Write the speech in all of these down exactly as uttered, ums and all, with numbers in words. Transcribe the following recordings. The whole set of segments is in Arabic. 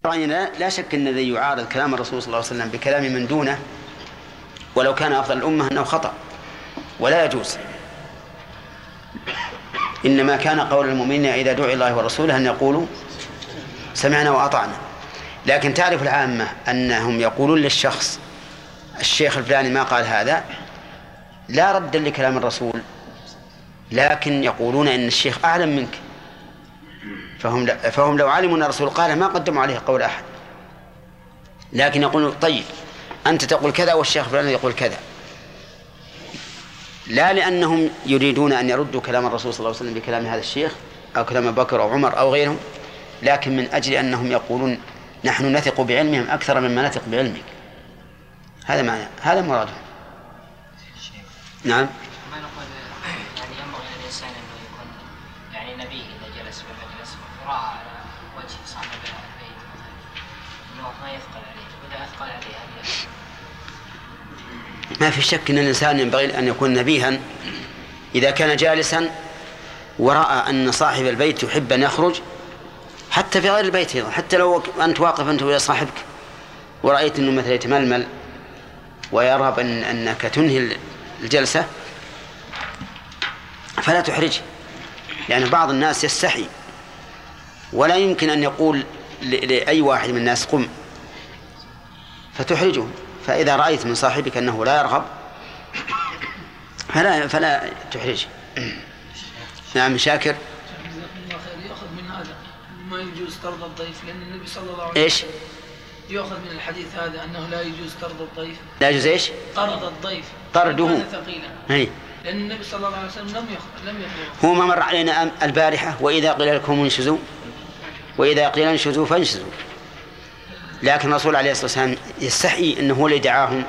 رأينا لا شك أن الذي يعارض كلام الرسول صلى الله عليه وسلم بكلام من دونه ولو كان أفضل الأمة أنه خطأ ولا يجوز. إنما كان قول المؤمنين إذا دعوا الله ورسوله أن يقولوا سمعنا وأطعنا. لكن تعرف العامة أنهم يقولون للشخص الشيخ الفلاني ما قال هذا لا رد لكلام الرسول، لكن يقولون إن الشيخ أعلم منك، فهم, فهم لو علموا أن الرسول قال ما قدموا عليه قول أحد، لكن يقولون طيب أنت تقول كذا والشيخ فلان يقول كذا، لا لأنهم يريدون أن يردوا كلام الرسول صلى الله عليه وسلم بكلام هذا الشيخ أو كلام أبو بكر أو عمر أو غيرهم، لكن من أجل أنهم يقولون نحن نثق بعلمهم أكثر مما نثق بعلمك. هذا معنى، هذا مراده. نعم. ما نقول يعني ينبغي للإنسان أنه يكون يعني نبيه إذا جلس في المجلس ورأى على وجه صاحب البيت أنه ما يثقل عليه، وإذا أثقل عليه هذا ما في شك أن الإنسان ينبغي أن يكون نبيها إذا كان جالسا ورأى أن صاحب البيت يحب أن يخرج حتى في غير البيت أيضا، حتى لو أنت واقف أنت ويا صاحبك ورأيت أنه مثلا يتململ ويرغب أن أنك تنهي الجلسة فلا تحرجه، لأن بعض الناس يستحي ولا يمكن أن يقول لأي واحد من الناس قم فتحرجه. فإذا رأيت من صاحبك أنه لا يرغب فلا, فلا تحرجه. نعم شاكر. يأخذ من هذا ما يجوز طرد الضيف، لأن النبي صلى الله عليه وسلم إيش؟ يأخذ من الحديث هذا أنه لا يجوز طرد الضيف. لا يجوز إيش؟ طرد الضيف. طرده. كان ثقيلا. هي. لأن النبي صلى الله عليه وسلم لم يأخذ لم يأخذ. هو ما مر علينا البارحة وإذا قيل لكم انشزوا وإذا قيل انشزوا فانشزوا، لكن الرسول عليه الصلاة والسلام يستحي أنه هو اللي دعاهم،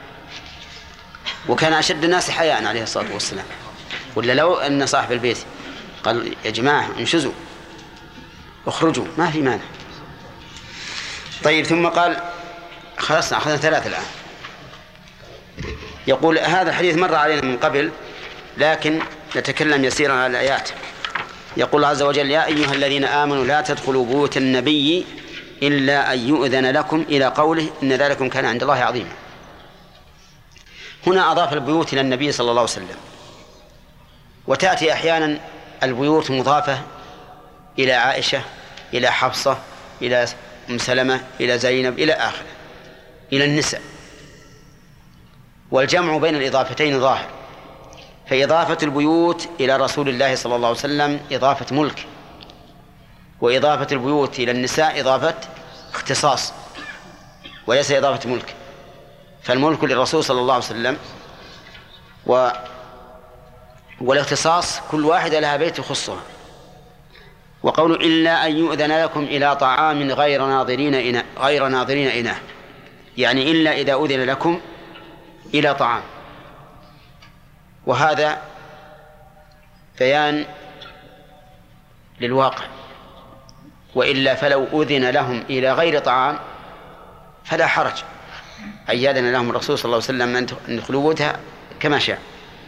وكان أشد الناس حياء عليه الصلاة والسلام، ولا لو أن صاحب البيت قال يا جماعة انشزوا اخرجوا ما في مانع. طيب ثم قال خلصنا أخذنا ثلاثة الآن. يقول هذا الحديث مر علينا من قبل لكن نتكلم يسيرا على الآيات. يقول عز وجل يا أيها الذين آمنوا لا تدخلوا بيوت النبي إلا أن يؤذن لكم إلى قوله إن ذلكم كان عند الله عظيما. هنا أضاف البيوت إلى النبي صلى الله عليه وسلم، وتأتي أحيانا البيوت مضافة إلى عائشة إلى حفصة إلى أم سلمة إلى زينب إلى آخره إلى النساء، والجمع بين الإضافتين ظاهر. فإضافة البيوت إلى رسول الله صلى الله عليه وسلم إضافة ملك، وإضافة البيوت إلى النساء إضافة اختصاص وليس إضافة ملك. فالملك للرسول صلى الله عليه وسلم و... والاختصاص كل واحدة لها بيت يخصها. وقول إلا أن يؤذن لكم إلى طعام غير ناظرين إناه غير ناظرين إناه يعني إلا إذا أذن لكم إلى طعام، وهذا بيان للواقع، وإلا فلو أذن لهم إلى غير طعام فلا حرج، أيادنا لهم الرسول صلى الله عليه وسلم أن يدخلوا بيوتها كما شاء.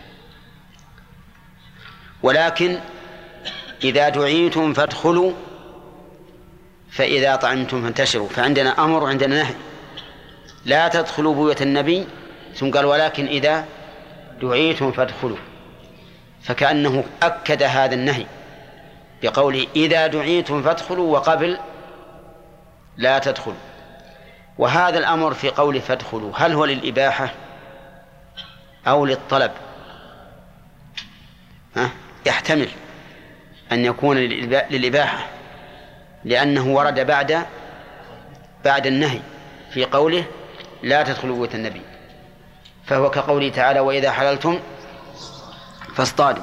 ولكن إذا دعيتم فادخلوا فإذا طعمتم فانتشروا، فعندنا أمر وعندنا نهي. لا تدخلوا بيوت النبي ثم قال ولكن إذا دعيتم فادخلوا، فكأنه أكد هذا النهي بقوله إذا دعيتم فادخلوا وقبل لا تدخلوا. وهذا الأمر في قول فادخلوا هل هو للإباحة أو للطلب؟ ها؟ يحتمل أن يكون للإباحة لأنه ورد بعد بعد النهي في قوله لا تدخلوا بيوت النبي، فهو كقوله تعالى وإذا حللتم فاصطادوا،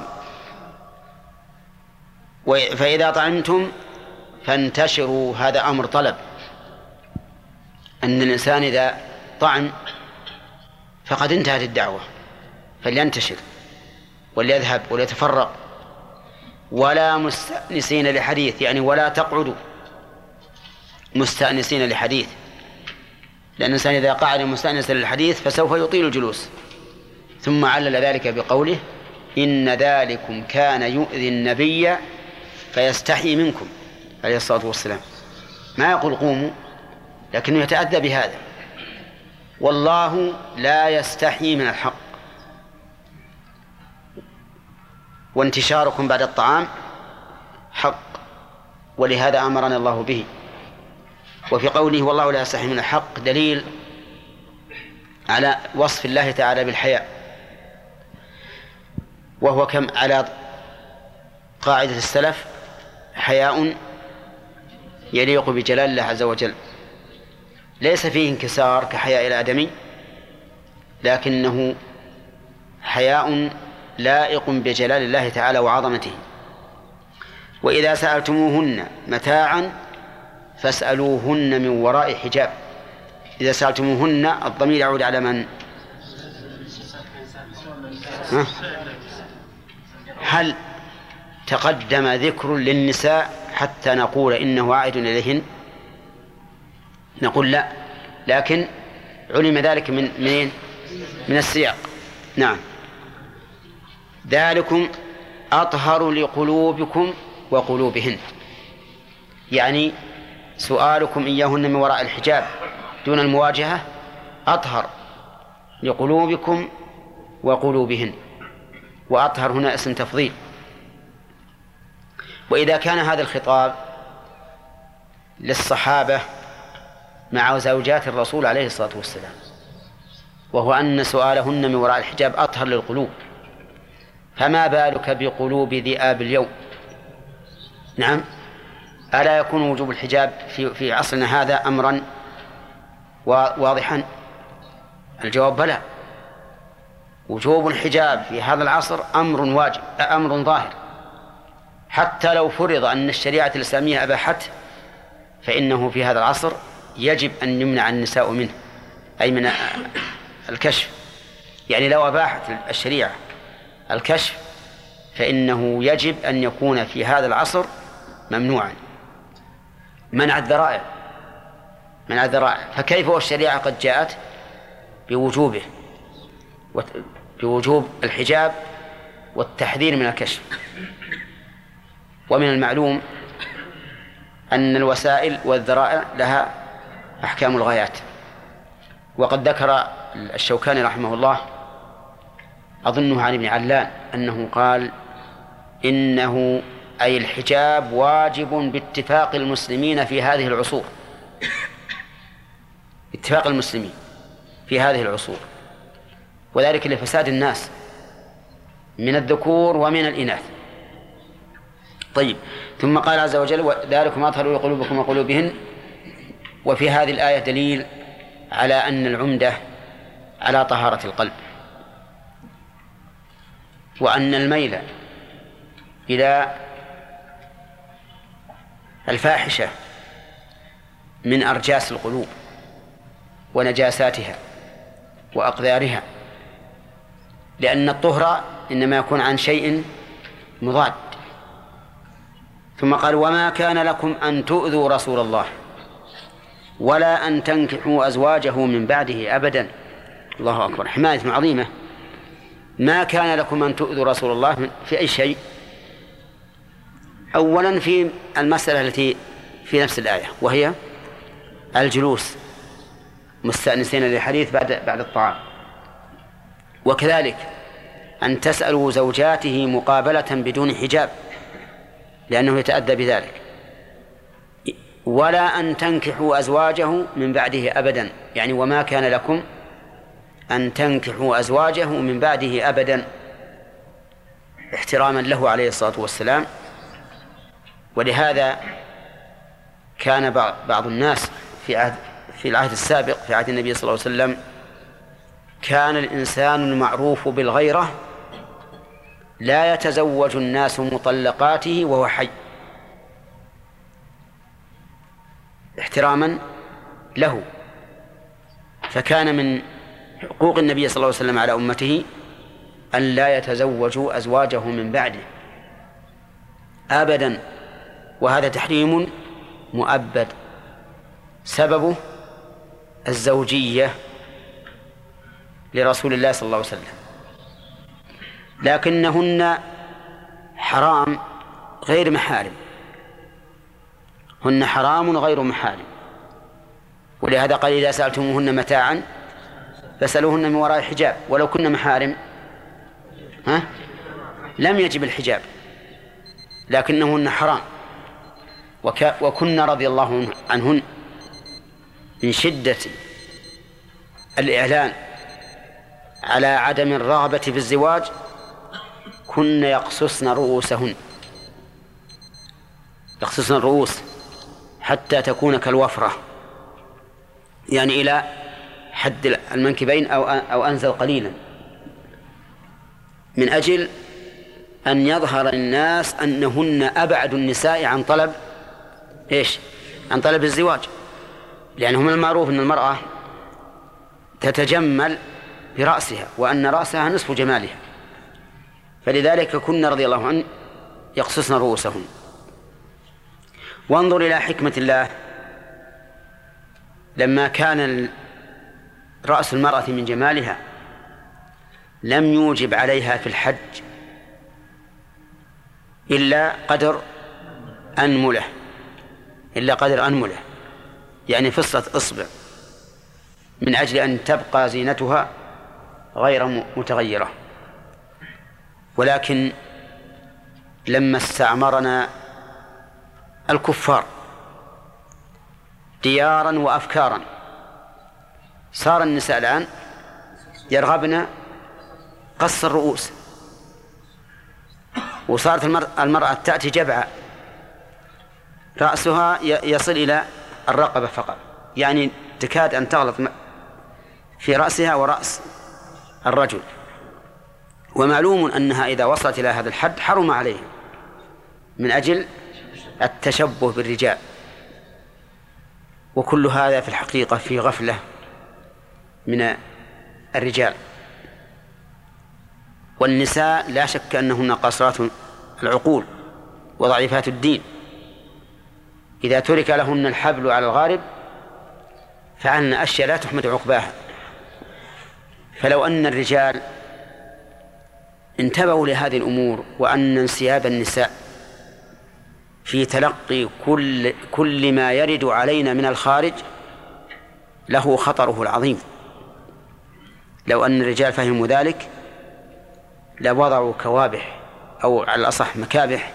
فإذا طعمتم فانتشروا هذا أمر طلب، أن الإنسان إذا طعم فقد انتهت الدعوة فلينتشر وليذهب وليتفرق، ولا مستأنسين لحديث يعني ولا تقعدوا مستأنسين لحديث، لأن الإنسان إذا قعد مستأنسا للحديث فسوف يطيل الجلوس. ثم علل ذلك بقوله إن ذلكم كان يؤذي النبي فيستحي منكم عليه الصلاة والسلام، ما يقول قوموا لكنه يتأذى بهذا. والله لا يستحي من الحق، وانتشاركم بعد الطعام حق، ولهذا أمرنا الله به. وفي قوله والله لا يستحي من الحق دليل على وصف الله تعالى بالحياء، وهو كم على قاعدة السلف: حياء يليق بجلال الله عز وجل، ليس فيه انكسار كحياء الآدمي، لكنه حياء لائق بجلال الله تعالى وعظمته. وإذا سألتموهن متاعا فاسألوهن من وراء حجاب. إذا سألتموهن الضمير يعود على من؟ ها؟ هل تقدم ذكر للنساء حتى نقول إنه عائد إليهن؟ نقول لا، لكن علم ذلك من من من السياق. نعم. ذلكم أطهر لقلوبكم وقلوبهن، يعني سؤالكم إياهن من وراء الحجاب دون المواجهة أطهر لقلوبكم وقلوبهن، وأطهر هنا اسم تفضيل. وإذا كان هذا الخطاب للصحابة مع زوجات الرسول عليه الصلاة والسلام، وهو أن سؤالهن من وراء الحجاب أطهر للقلوب، فما بالك بقلوب ذئاب اليوم؟ نعم، ألا يكون وجوب الحجاب في في عصرنا هذا أمرا واضحا؟ الجواب بلى، وجوب الحجاب في هذا العصر أمر واجب، أمر ظاهر، حتى لو فرض أن الشريعة الإسلامية أباحته، فإنه في هذا العصر يجب أن يمنع النساء منه، أي من الكشف. يعني لو أباحت الشريعة الكشف فإنه يجب أن يكون في هذا العصر ممنوعا، منع الذرائع، منع الذرائع. فكيف والشريعة قد جاءت بوجوبه، بوجوب الحجاب والتحذير من الكشف. ومن المعلوم أن الوسائل والذرائع لها أحكام الغايات، وقد ذكر الشوكاني رحمه الله أظنه عن ابن علان أنه قال إنه أي الحجاب واجب باتفاق المسلمين في هذه العصور، اتفاق المسلمين في هذه العصور، وذلك لفساد الناس من الذكور ومن الإناث. طيب، ثم قال عز وجل ذلكم أطهر لقلوبكم وقلوبهن. وفي هذه الآية دليل على أن العمدة على طهارة القلب، وأن الميل إلى الفاحشة من أرجاس القلوب ونجاساتها وأقذارها، لأن الطهر إنما يكون عن شيء مضاد. ثم قال وما كان لكم أن تؤذوا رسول الله ولا أن تنكحوا أزواجه من بعده أبدا. الله أكبر، حماية عظيمة. ما كان لكم أن تؤذوا رسول الله في أي شيء؟ أولا في المسألة التي في نفس الآية، وهي الجلوس مستأنسين للحديث بعد بعد الطعام، وكذلك أن تسألوا زوجاته مقابلة بدون حجاب لأنه يتأذى بذلك، ولا أن تنكحوا أزواجه من بعده أبدا، يعني وما كان لكم أن تنكحوا أزواجه من بعده أبدا، احتراما له عليه الصلاة والسلام. ولهذا كان بعض الناس في عهد في العهد السابق في عهد النبي صلى الله عليه وسلم كان الإنسان المعروف بالغيرة لا يتزوج الناس مطلقاته وهو حي، احتراما له. فكان من حقوق النبي صلى الله عليه وسلم على أمته أن لا يتزوجوا أزواجه من بعده أبدا، وهذا تحريم مؤبد سببه الزوجية لرسول الله صلى الله عليه وسلم، لكنهن حرام غير محارم، هن حرام غير محارم. ولهذا قال إذا سألتموهن متاعا فسألوهن من وراء حجاب، ولو كن محارم ها لم يجب الحجاب لكنهن حرام. وك... وكنا رضي الله عنهن من شدة الإعلان على عدم الرغبة في الزواج كن يقصصن رؤوسهن، يقصصن الرؤوس حتى تكون كالوفرة، يعني إلى حد المنكبين أو أو أنزل قليلا، من أجل أن يظهر الناس أنهن أبعد النساء عن طلب إيش؟ عن طلب الزواج، لأنه من المعروف أن المرأة تتجمل برأسها وأن رأسها نصف جمالها، فلذلك كنا رضي الله عنه يقصصن رؤوسهن. وانظر إلى حكمة الله، لما كان رأس المرأة من جمالها لم يوجب عليها في الحج إلا قدر أنملة، إلا قدر أنملة يعني فصة إصبع، من أجل أن تبقى زينتها غير متغيرة. ولكن لما استعمرنا الكفار ديارا وأفكارا صار النساء الآن يرغبن قص الرؤوس، وصارت المرأة تأتي جبعة رأسها يصل إلى الرقبة فقط، يعني تكاد أن تغلط في رأسها ورأس الرجل. ومعلوم أنها إذا وصلت إلى هذا الحد حرم عليها من أجل التشبه بالرجال، وكل هذا في الحقيقة في غفلة من الرجال. والنساء لا شك أنهن قاصرات العقول وضعيفات الدين، إذا ترك لهن الحبل على الغارب فعلن أشياء لا تحمد عقباها. فلو أن الرجال انتبهوا لهذه الأمور، وأن انسياب النساء في تلقي كل, كل ما يرد علينا من الخارج له خطره العظيم، لو أن الرجال فهموا ذلك لوضعوا كوابح أو على الأصح مكابح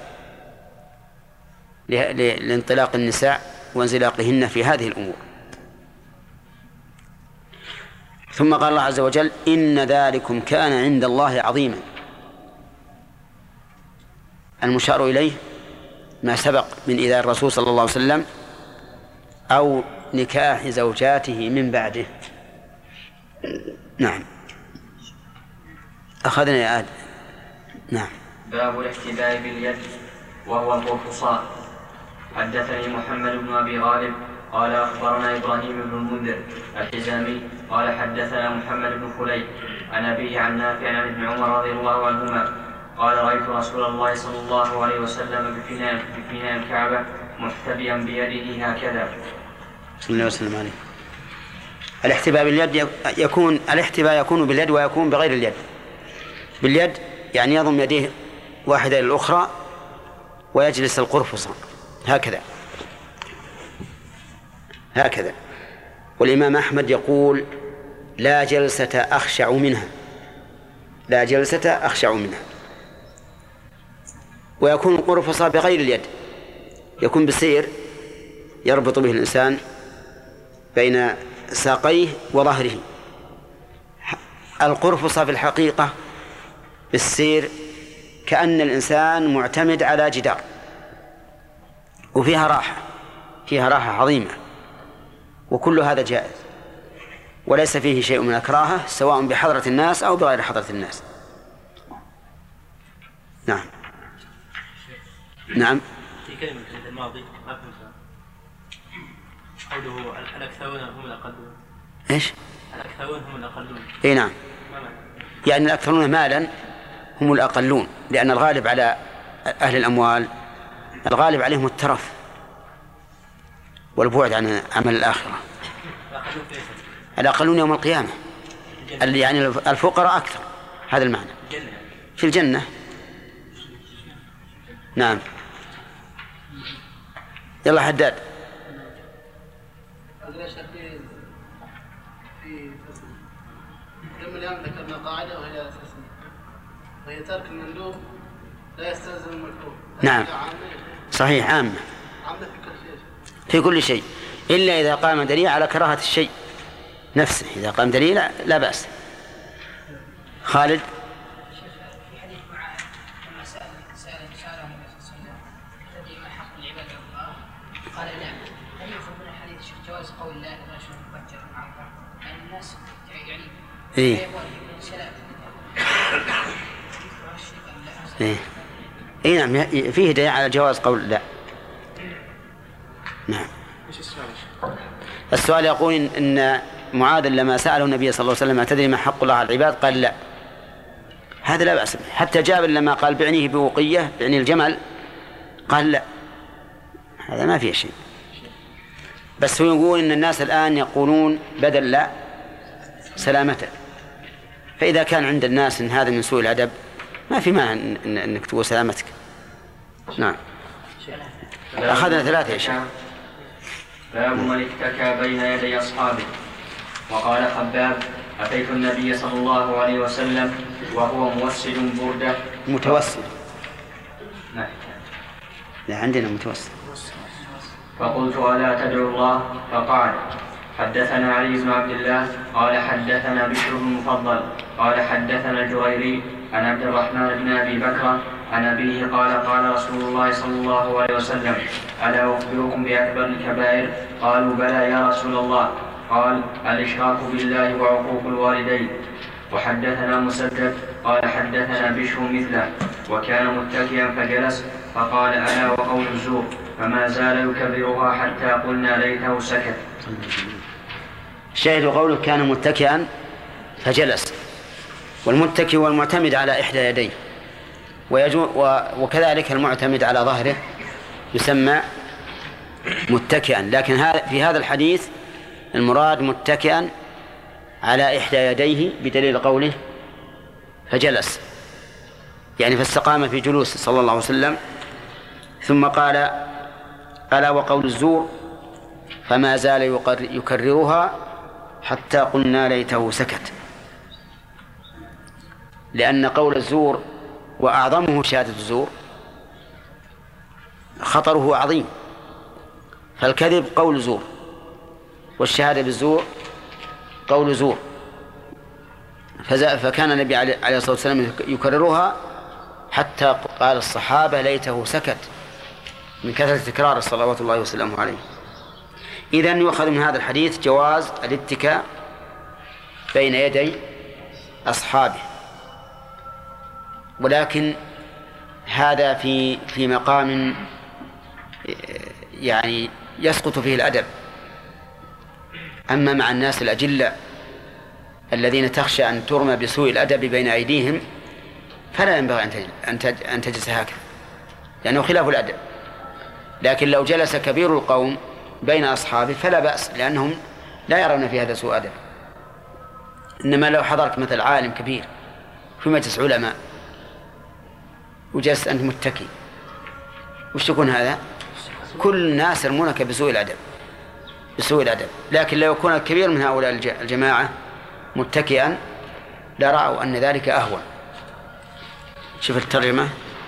لانطلاق النساء وانزلاقهن في هذه الأمور. ثم قال الله عز وجل إن ذلكم كان عند الله عظيما. المشار إليه ما سبق من إذا الرسول صلى الله عليه وسلم أو نكاح زوجاته من بعده. نعم أخذنا يا آدم. نعم. باب الاحتباء باليد وهو القرفصاء. حدثني محمد بن أبي غالب قال أخبرنا إبراهيم بن المنذر الحزامي قال حدثنا محمد بن خليل عن أبيه عن نافع عن ابن عمر رضي الله عنهما قال رأيت رسول الله صلى الله عليه وسلم بفناء بفناء الكعبة محتبيا بيده هكذا. بسم الله وسلم عليه. الاحتباء باليد يكون الاحتباء يكون باليد ويكون بغير اليد. باليد يعني يضم يديه واحدة إلى الأخرى ويجلس القرفصة هكذا هكذا. والإمام أحمد يقول لا جلسة أخشع منها، لا جلسة أخشع منها. ويكون القرفصة بغير اليد، يكون بسير يربط به الإنسان بين ساقيه وظهره. القرفصة في الحقيقة بالسير كأن الإنسان معتمد على جدار، وفيها راحة، فيها راحة عظيمة، وكل هذا جائز وليس فيه شيء من الكراهة سواء بحضرة الناس أو بغير حضرة الناس. نعم. نعم. في كلمة الماضي ما فهمتها، قوله الأكثرون هم الأقلون. إيش؟ الأكثرون هم الأقلون. إيه نعم، يعني الأكثرون مالا هم الأقلون، لأن الغالب على أهل الأموال الغالب عليهم الترف والبعد عن عمل الآخرة. الأقلون يوم القيامة يعني الفقراء أكثر، هذا المعنى في الجنة. نعم. يلا حداد. أقرأ في في لما اليوم ذكرنا قاعدة وهي أساسية وهي ترك المندوب لا يستلزم المكروه. نعم صحيح، عامة عامة في كل شيء في كل شيء إلا إذا قام دليل على كراهة الشيء نفسه. إذا قام دليل لا بأس. خالد. في حديث معاذ لما سأل سأل سأله النبي صلى الله عليه وسلم الذي ما حق العباد على الله قال لا. هل يفهم من الحديث شيخ جواز قول لا الرجل مبجر مع الله؟ يعني الناس يعني إيه سلام إيه إيه نعم فيه دليل على جواز قول لا. نعم. السؤال يقول إن معاذ لما سأله النبي صلى الله عليه وسلم أتدري ما حق الله على العباد قال لا. هذا لا بأس به. حتى جابر لما قال بعنيه بوقية بعني الجمل قال لا. هذا ما فيه شيء. بس هو يقول إن الناس الآن يقولون بدل لا سلامته. فإذا كان عند الناس إن هذا من سوء الأدب ما في مانع إن إنك تقول سلامتك. نعم. أخذنا ثلاثة يا شيخ. باب من اتكى بين يدي أصحابه. وقال خباب أتيت النبي صلى الله عليه وسلم وهو موسد بردة. متوسد. لا عندنا متوسد. فقلت ألا تدعو الله؟ فقال حدثنا علي بن عبد الله قال حدثنا بشر بن المفضل قال حدثنا الجريري عن عبد الرحمن بن أبي بكر عن أبيه قال قال رسول الله صلى الله عليه وسلم ألا أخبركم بأكبر الكبائر؟ قالوا بلى يا رسول الله. قال الإشراك بالله وعقوق الوالدين. وحدثنا مسدد قال حدثنا بشر مثله وكان متكئا فجلس فقال ألا وقول الزور فما زال يكررها حتى قلنا ليته سكت. شاهد قوله كان متكئا فجلس. والمتكئ والمعتمد على إحدى يديه وكذلك المعتمد على ظهره يسمى متكئا. لكن في هذا الحديث المراد متكئا على إحدى يديه بدليل قوله فجلس، يعني فاستقام في جلوس صلى الله عليه وسلم. ثم قال ألا وقول الزور فما زال يكررها حتى قلنا ليته سكت. لأن قول الزور وأعظمه شهادة الزور خطره عظيم. فالكذب قول زور والشهادة بالزور قول زور. فكان النبي عليه الصلاة والسلام يكررها حتى قال الصحابة ليته سكت من كثرة تكرار صلوات الله وسلامه عليه. إذن يؤخذ من هذا الحديث جواز الاتكاء بين يدي أصحابه، ولكن هذا في في مقام يعني يسقط فيه الأدب. أما مع الناس الأجلاء الذين تخشى أن ترمى بسوء الأدب بين أيديهم فلا ينبغي أن تجلس هكذا لأنه خلاف الأدب. لكن لو جلس كبير القوم بين أصحابه فلا بأس لأنهم لا يرون في هذا سوء أدب. إنما لو حضرت مثل عالم كبير في مجلس علماء وجلست أنت متكي وش تكون هذا؟ كل الناس يرمونك بسوء الأدب بسوء الأدب. لكن لو يكون الكبير من هؤلاء الجماعة متكئا لرأوا أن ذلك أهون. شوف الترجمة.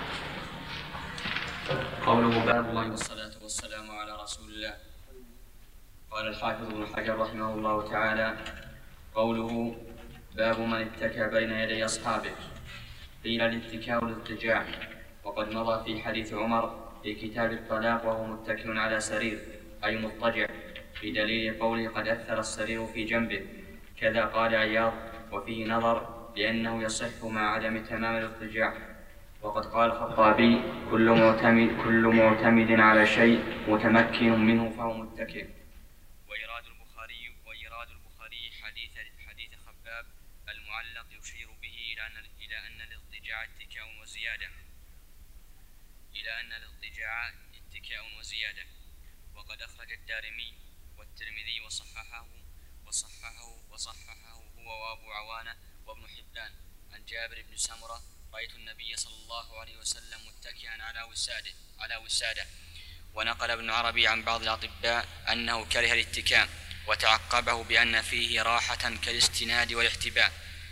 قوله باب الله والصلاة والسلام على رسول الله. قال الحافظ ابن حجر رحمه الله تعالى قوله باب من اتكى بين يدي أصحابه. قيل الاتكاء والاضطجاع وقد مضى في حديث عمر في كتاب الطلاق وهو متكئ على سرير أي مضطجع بدليل قوله قد أثر السرير في جنبه. كذا قال عياض وفيه نظر لأنه يصح مع عدم تمام الاضطجاع. وقد قال الخطابي كل معتمد, كل معتمد على شيء متمكن منه فهو متكئ. وإيراد البخاري وإيراد البخاري حديث حديث خباب المعلق يشير به إلى أن إلى أن الاضطجاع اتكاء وزيادة إلى أن الاضطجاع اتكاء وزيادة. وقد أخرج الدارمي والترمذي وصححه وصححه وصححه هو وأبو عوانة وابن حبان عن جابر بن سمرة رأيت النبي صلى الله عليه وسلم متكئا على وساده على وساده. ونقل ابن عربي عن بعض الأطباء أنه كره الاتكاء وتعقبه بأن فيه راحة كالاستناد والاحتباء.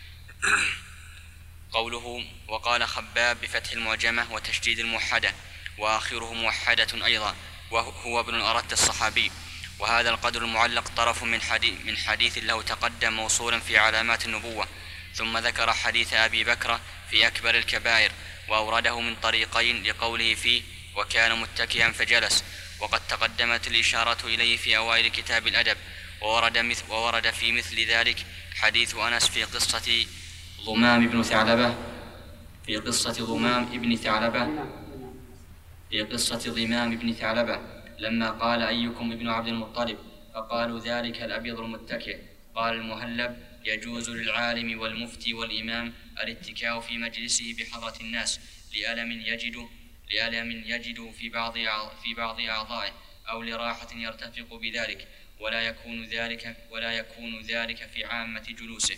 قوله وقال خباب بفتح المعجمة وتشديد الموحدة وآخره موحدة أيضا، وهو ابن الأرت الصحابي. وهذا القدر المعلق طرف من حديث, من حديث له تقدم موصولا في علامات النبوة، ثم ذكر حديث أبي بكر في أكبر الكبائر وأورده من طريقين لقوله فيه وكان متكئا فجلس، وقد تقدمت الإشارة إليه في أوائل كتاب الأدب. وورد, مثل وورد في مثل ذلك حديث أنس في قصة ضمام بن ثعلبة في قصة ضمام ابن ثعلبة في قصة ضمام بن ثعلبة لما قال أيكم ابن عبد المطلب، فقالوا ذلك الأبيض المتكئ. قال المهلب يجوز للعالم والمفتي والإمام الاتكاء في مجلسه بحضرة الناس لألم يجد لألم يجد في بعض في بعض أعضائه أو لراحة يرتفق بذلك، ولا يكون ذلك ولا يكون ذلك في عامة جلوسه.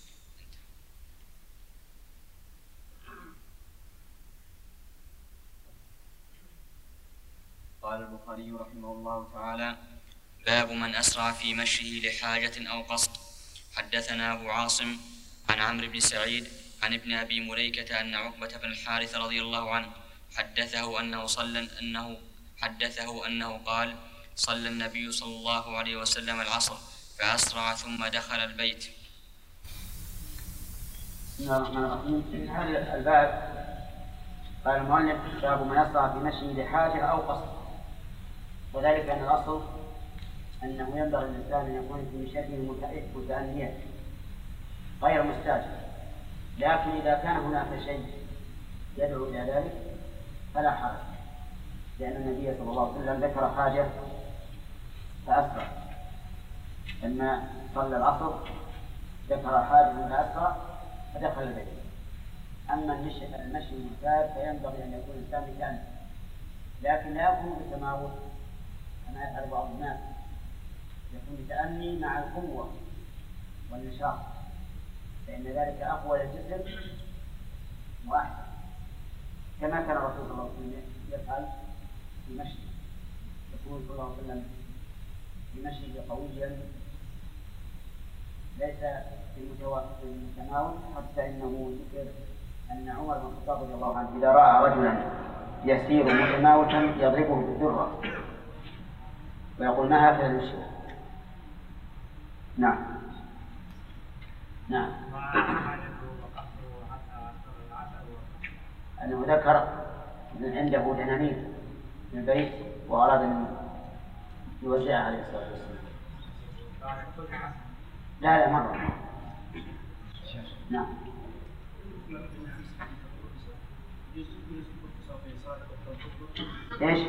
قال البخاري رحمه الله تعالى: باب من أسرع في مشيه لحاجة أو قصد. حدثنا أبو عاصم عن عمرو بن سعيد عن ابن أبي مليكة أن عقبة بن الحارث رضي الله عنه حدثه أنه صلى أنه حدثه أنه قال: صلى النبي صلى الله عليه وسلم العصر فأسرع ثم دخل البيت. بسم الله الرحمن الرحيم. في هذا الباب قال المؤلف: باب من أسرع في مشيه لحاجة أو قصد. وذلك أن الأصل أنه ينبغي للإنسان أن يكون في مشيته متأنيا غير مستعجل، لكن إذا كان هناك شيء يدعو إلى ذلك فلا حرج، لأن النبي صلى الله عليه وسلم ذكر حاجة فأسرع. لما صلى العصر ذكر حاجة فأسرع فدخل البيت. أما المشي المعتاد فينبغي أن يكون الإنسان متأني، لكن لا يكون بالتماوت كما يفعل بعض الناس، يكون بتأني مع القوة والنشاط، فإن ذلك أقوى للجسم وأحسن، كما كان الرسول صلى الله عليه وسلم يفعل في مشي. يقول صلى الله عليه وسلم في مشيه قويا ليس بالمتماوت، حتى إنه ذكر أن عمر بن الخطاب رضي الله عنه إذا رأى رجلا يسير متماوتا يضربه بالذرة ويقول: ما هكذا المشي. نعم نعم أنه ذكر أن عنده دنانير في البيت وأراد أن يوزعها عليه الصلاة والسلام. لا لا مرة. نعم. ايش؟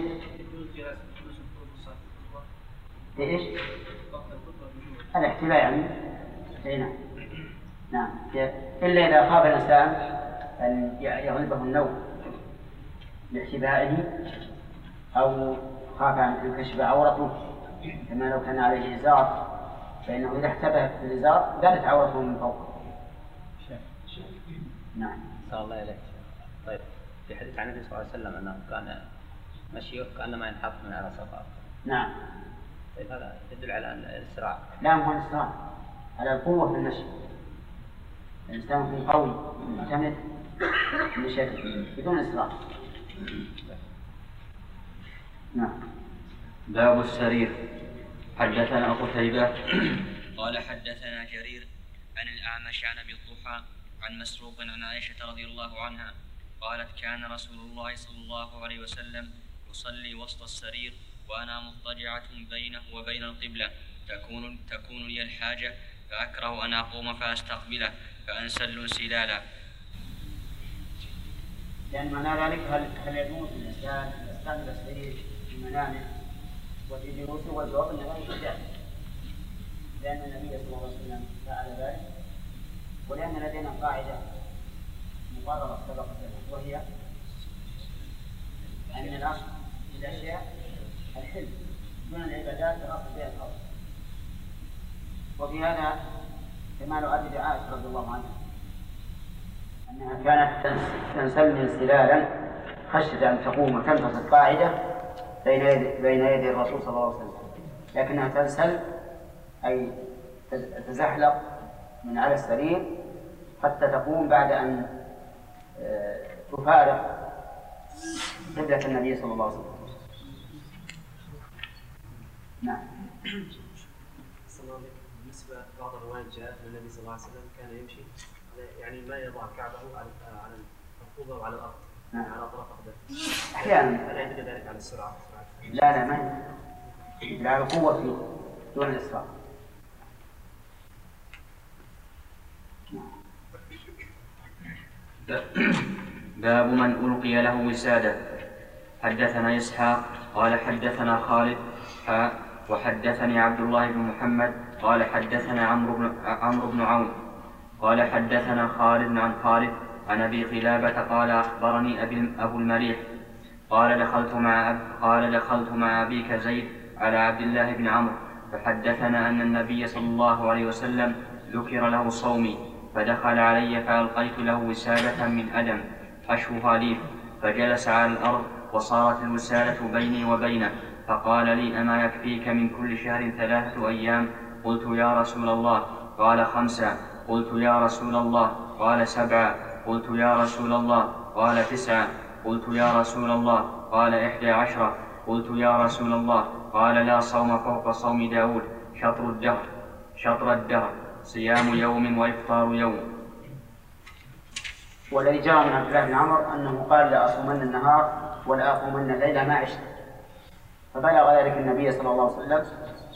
ايش؟ الاحتباء يعني؟ نعم. نعم. إلا إذا خاف الإنسان أن يغلبه النوم لاحتبائه أو خاف أن يكشف عورته، كما لو كان عليه إزار فإنه إذا احتبى في الإزار زادت عورته من فوق. نعم. صلى الله عليه. طيب، في حديث عن النبي صلى الله عليه وسلم أنه كان مشيه كأنما ينحط من على صفار. نعم. طيب، هذا يدل على الإسراع. لا، مو الإسراع، على القوة في المشي. الإنسان يكون قوي معتمد المشي بدون إسراع. نعم. باب السرير. حدثنا قتيبة قال حدثنا جرير عن الأعمش عن أبي الضحى عن مسروق عن عائشة رضي الله عنها قالت: كان رسول الله صلى الله عليه وسلم يصلي وسط السرير وأنا مضطجعة بينه وبين القبلة، تكون تكون لي الحاجة فأكره أن أقوم فأستقبله فأنسل انسلالا. لأن معنى ذلك هل هل يجوز الإنسان يستقبل السرير في منامه وفي جلوسه؟ والجواب أن ذلك جائز، لأن النبي صلى الله عليه وسلم فعل ذلك، ولأن لدينا قاعدة مقررة سبقت لنا، وهي أن الأصل في الأشياء الحل دون العبادات الأصل بها الأرض. وفي هذا كمال أدب عائشة رضي الله عنها أنها كانت تنسل انسلالا خشية أن تقوم وتنتصر قاعدة بين يدي بين يدي الرسول صلى الله عليه وسلم، لكنها تنسل أي تزحلق من على السرير حتى تقوم بعد أن تفارق قبلة النبي صلى الله عليه وسلم. نعم. بالنسبة لبعض الروايات جاءت أن النبي صلى الله عليه وسلم كان يمشي يعني ما يضع كعبه على على الخوضة وعلى الأرض يعني على طرف أقدامه. أحيانا. هل يدل ذلك على السرعة؟ لا لا ما يدل على القوة فيه دون الإسراع. باب من ألقي له وسادة. حدثنا إسحاق قال حدثنا خالد حاء وحدثني عبد الله بن محمد قال حدثنا عمرو بن عمرو بن عون قال حدثنا خالد عن خالد عن أبي قلابة قال أخبرني أبي أبو المليح قال دخلت مع أب قال دخلت مع أبيك زيد على عبد الله بن عمرو فحدثنا أن النبي صلى الله عليه وسلم ذكر له صومي فدخل علي فألقيت له وسادة من أدم حشوها ليف فجلس على الأرض وصارت الوسادة بيني وبينه فقال لي أما يكفيك من كل شهر ثلاثة أيام؟ قلت يا رسول الله. قال خمسة. قلت يا رسول الله. قال سبعة. قلت يا رسول الله. قال تسعة. قلت يا رسول الله. قال إحدى عشرة. قلت يا رسول الله. قال لا صوم فوق صوم داود شطر الدهر شطر الدهر صيام يوم وإفطار يوم. والذي جاء من عبد الله بن عمرو أنه قال لأصومن النهار ولا أقومن الليل ما عشت، فبلغ ذلك النبي صلى الله عليه وسلم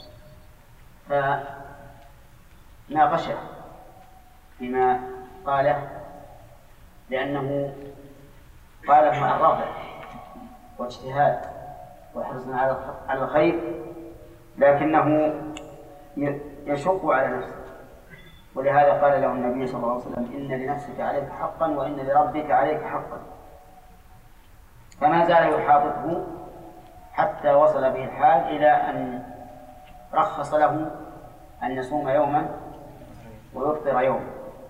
فناقشه بما قاله لأنه قاله مع الرغبة واجتهاد وحرص على الخير لكنه يشق على نفسه، ولهذا قال له النبي صلى الله عليه وسلم إن لنفسك عليك حقا وإن لربك عليك حقا، فما زال يحافظه حتى وصل به الحال إلى أن رخص له أن يصوم يوما ويفطر يوم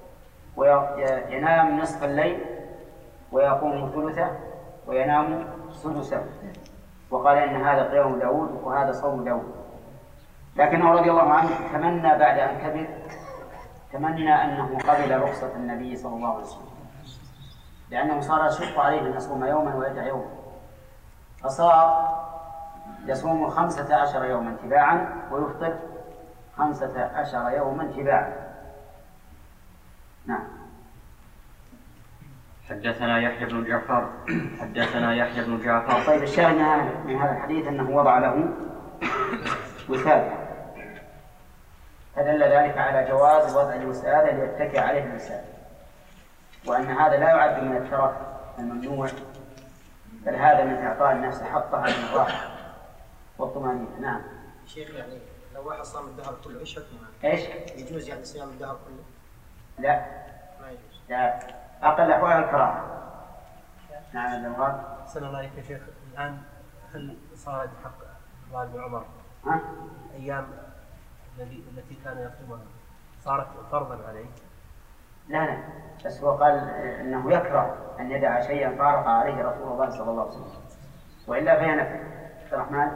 وينام نصف الليل ويقوم ثلثه وينام سدسه، وقال إن هذا قيام داود وهذا صوم داود. لكنه رضي الله عنه تمنى بعد أن كبر تمنى أنه قبل رخصة النبي صلى الله عليه وسلم، لأنه صار يشق عليه أن يصوم يوما ويدع يوما، فصار يصوم خمسة عشر يوما تباعا ويفطر خمسة عشر يوما تباعا. نعم. حدثنا يحيى بن جعفر حدثنا يحيى بن جعفر طيب الشاهد من هذا الحديث أنه وضع له وسادة، فدل ذلك على جواز وضع الوسادة ليتكئ عليه الإنسان، وأن هذا لا يعد من الترف الممنوع، بل هذا من إعطاء النفس حقها من الراحة والطمأنينة. نعم. شيخ يعني لو واحد صام الدهر كله ايش حكمه؟ ايش؟ يجوز يعني صيام الدهر كله؟ لا. ما يجوز. لا. أقل أحوال الكراهة. نعم الدمغان. أحسن الله عليك يا شيخ، الآن هل صار حق عبد الله بن عمر ها؟ أيام التي كان يصومها صارت فرضا عليه؟ لا لا، بس هو قال إنه يكره أن يدع شيئا فارق عليه رسول الله صلى الله عليه وسلم، وإلا فهي نفي. عبد الرحمن.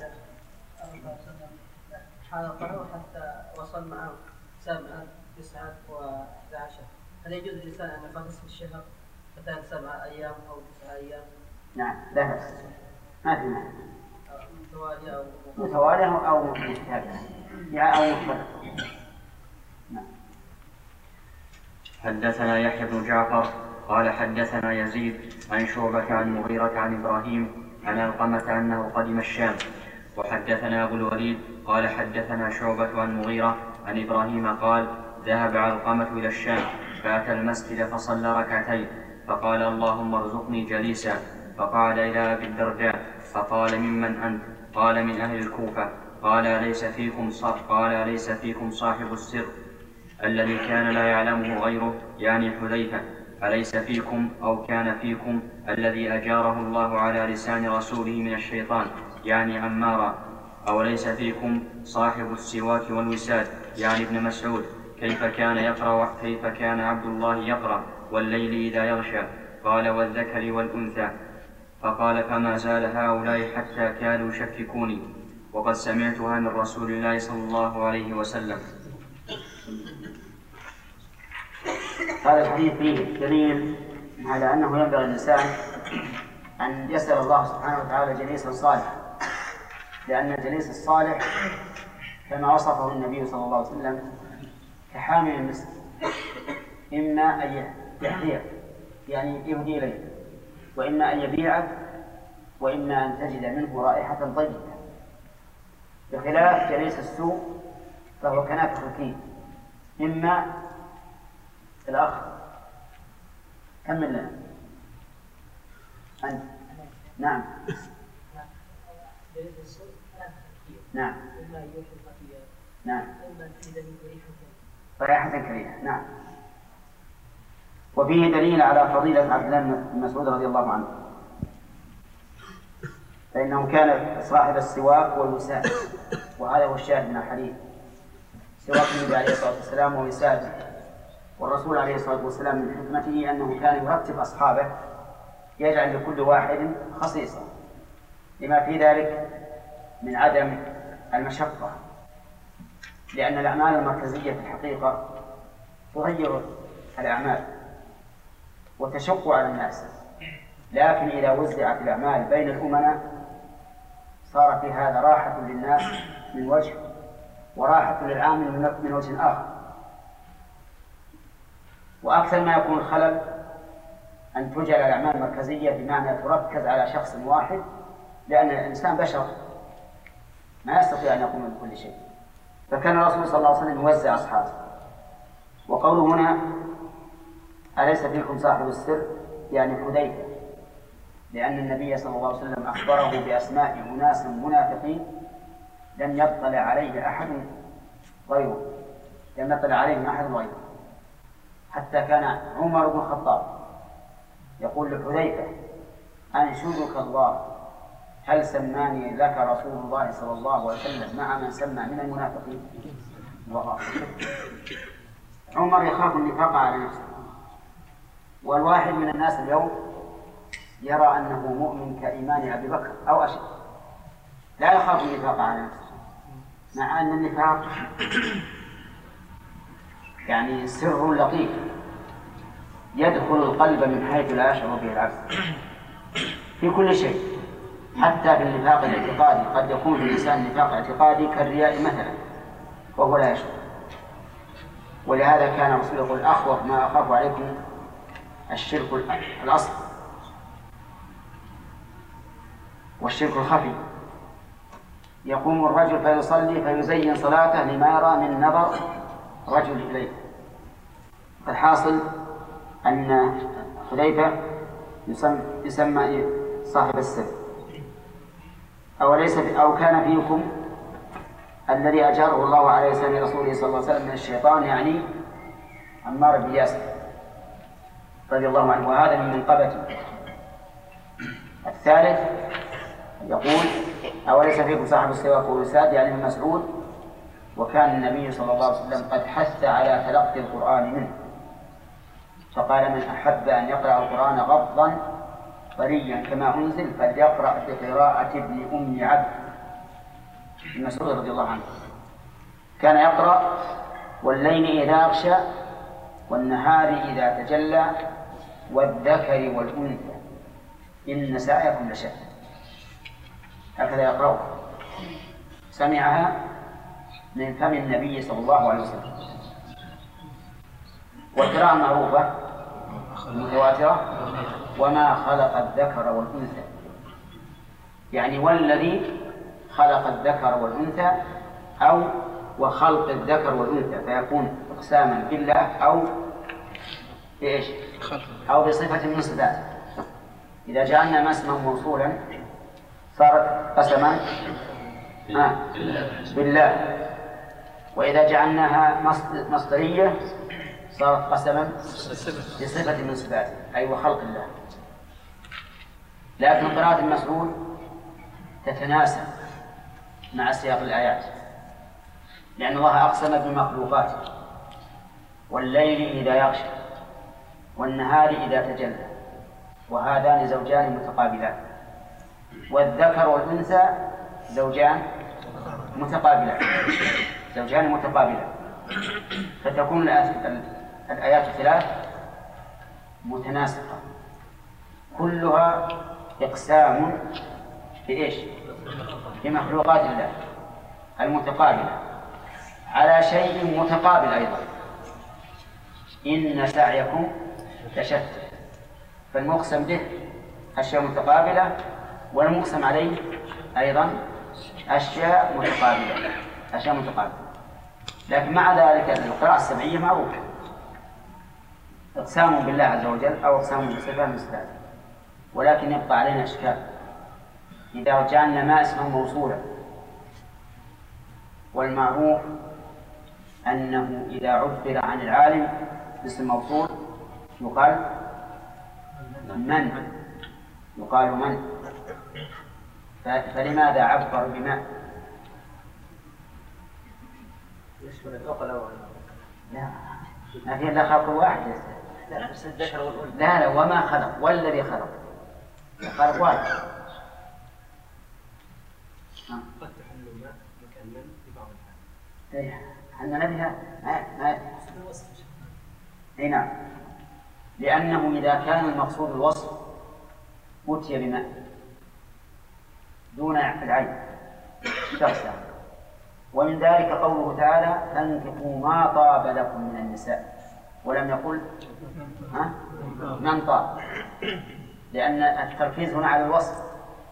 هذا قرأه حتى وصل معه سبعة تسعة وأحد عشر، هل يجوز للإنسان أن يقتص الشهر مثلا سبعة أيام أو تسعة أيام؟ نعم لا بأس، ما في مانع. متوالية أو متوالية أو متتابعة يعني أو مختلفة. نعم. حدثنا يحيى بن جعفر قال حدثنا يزيد عن شعبة عن مغيرة عن إبراهيم عن علقمة أنه قدم الشام. وحدثنا أبو الوليد قال حدثنا شعبة عن مغيرة عن إبراهيم قال ذهب علقمة إلى الشام فأتى المسجد فصلى ركعتين فقال اللهم ارزقني جليسا، فقعد إلى أبي الدرداء فقال ممن أنت؟ قال من أهل الكوفة. قال أليس فيكم قال أليس فيكم صاحب السر الذي كان لا يعلمه غيره يعني حذيفة؟ أليس فيكم أو كان فيكم الذي أجاره الله على لسان رسوله من الشيطان يعني عمارا؟ أو ليس فيكم صاحب السواك والوساد يعني ابن مسعود؟ كيف كان يقرأ كيف كان عبد الله يقرأ والليل إذا يغشى؟ قال والذكر والأنثى. فقال فما زال هؤلاء حتى كادوا يشككوني. وقد سمعتها من رسول الله صلى الله عليه وسلم. هذا الحديث فيه دليل على أنه ينبغي الإنسان أن يسأل الله سبحانه وتعالى جليسا صالحا، لأن الجليس الصالح كما وصفه النبي صلى الله عليه وسلم كحامل المسك، إما أن يحيى يعني يهدي إليه، وإما أن يبيعه، وإما أن تجد منه رائحة طيبة، بخلاف جليس السوء فهو كنافخ الكيد. إما الأخ كمل لنا أنت. نعم نعم نعم رائحة كريهة. نعم. وفيه دليل على فضيلة عبد الله بن مسعود رضي الله عنه، فإنه كان صاحب السواك والوساد، وهذا هو الشاهد من الحديث. سواك النبي عليه الصلاة والسلام ووساده، والرسول عليه الصلاة والسلام من حكمته أنه كان يرتب أصحابه، يجعل لكل واحد خصيصة، لما في ذلك من عدم المشقة، لأن الأعمال المركزية في الحقيقة تغير الأعمال وتشق على الناس، لكن إذا وزعت الأعمال بين الأمناء صار في هذا راحة للناس من وجه، وراحة للعامل من وجه آخر. وأكثر ما يكون الخلل أن تجعل الأعمال مركزية، بمعنى تركز على شخص واحد، لأن الإنسان بشر ما يستطيع أن يقوم بكل شيء. فكان الرسول صلى الله عليه وسلم يوزع أصحابه. وقوله هنا أليس فيكم صاحب السر يعني حذيفة، لأن النبي صلى الله عليه وسلم أخبره بأسماء أناس منافقين لم يطلع عليه أحد غيره، لم يطلع عليهم أحد غيره، حتى كان عمر بن الخطاب يقول لحذيفة أنشدك الله هل سماني لك رسول الله صلى الله عليه وسلم مع من سمى من المنافقين؟ الله. عمر يخاف النفاق على نفسه، والواحد من الناس اليوم يرى أنه مؤمن كإيمان أبي بكر أو أشد، لا يخاف النفاق على نفسه، مع أن النفاق يعني سر لطيف يدخل القلب من حيث لا يشعر به العبد في كل شيء، حتى في النفاق الاعتقادي. قد يكون في الإنسان نفاق اعتقادي كالرياء مثلا وهو لا يشعر. ولهذا كان الرسول يقول أخوف ما أخاف عليكم الشرك الأصل والشرك الخفي. يقوم الرجل فيصلي فيزين صلاته لما يرى من نظر رجل إليه. الحاصل أن حذيفة يسمى صاحب السر. أو ليس أو كان فيكم الذي أجاره الله على لسان رسوله صلى الله عليه وسلم من الشيطان، يعني عمار بن ياسر رضي الله عنه، وهذا من منقبته. الثالث يقول أوليس فيكم صاحب السواك والوساد، يعني من مسعود، وكان النبي صلى الله عليه وسلم قد حث على تلقي القرآن منه، فقال من أحب أن يقرأ القرآن غضا طريا كما أنزل فليقرأ بقراءة ابن أم عبد بن مسعود رضي الله عنه. كان يقرأ والليل إذا يغشى والنهار إذا تجلى والذكر والأنثى إن سعيكم لشتى، هكذا يقرأ. سمعها من فم النبي صلى الله عليه وسلم. والقراءة معروفة متواترة، وما خلق الذكر والأنثى، يعني والذي خلق الذكر والأنثى، أو وخلق الذكر والأنثى، فيكون إقساما بالله أو بإيش؟ أو بصفة من صفاته. إذا جعلنا ما اسما موصولا صارت قسما آه بالله، وإذا جعلناها مصدرية صارت قسما بصفة من صفاته، أي وخلق الله. لكن قراءة المسعود تتناسب مع سياق الآيات، لأن الله أقسم بمخلوقاته، والليل إذا يغشى والنهار إذا تجلى، وهذان زوجان متقابلان، والذكر والأنثى زوجان متقابلة، زوجان متقابلة، فتكون الآيات الثلاث متناسقة كلها إقسام بإيش؟ بمخلوقات الله المتقابلة على شيء متقابل أيضا. إن سعيكم لشتى، فالمقسم به أشياء متقابلة، والمقسم عليه أيضا أشياء متقابلة أشياء متقابلة لكن مع ذلك القراءة السبعية معروفة، إقسام بالله عز وجل أو إقسام بالصفة المستعد. ولكن يبقى علينا إشكال إذا جعلنا ما اسما موصولا، والمعروف أنه إذا عبر عن العالم باسم موصول يقال من يقال من فلماذا عبر بما؟ لا ما في إلا خلق واحد. لا لا, لا وما خلق والذي خلق خلق واحد. قد تحل ما مكان من في بعض الحال. إيه أن نبيها ما ما إيه نعم، لأنه إذا كان المقصود الوصف أتي بما دون العين شخصا. ومن ذلك قوله تعالى فانكحوا ما طاب لكم من النساء، ولم يقل ها من طاب، لأن التركيز هنا على الوصف،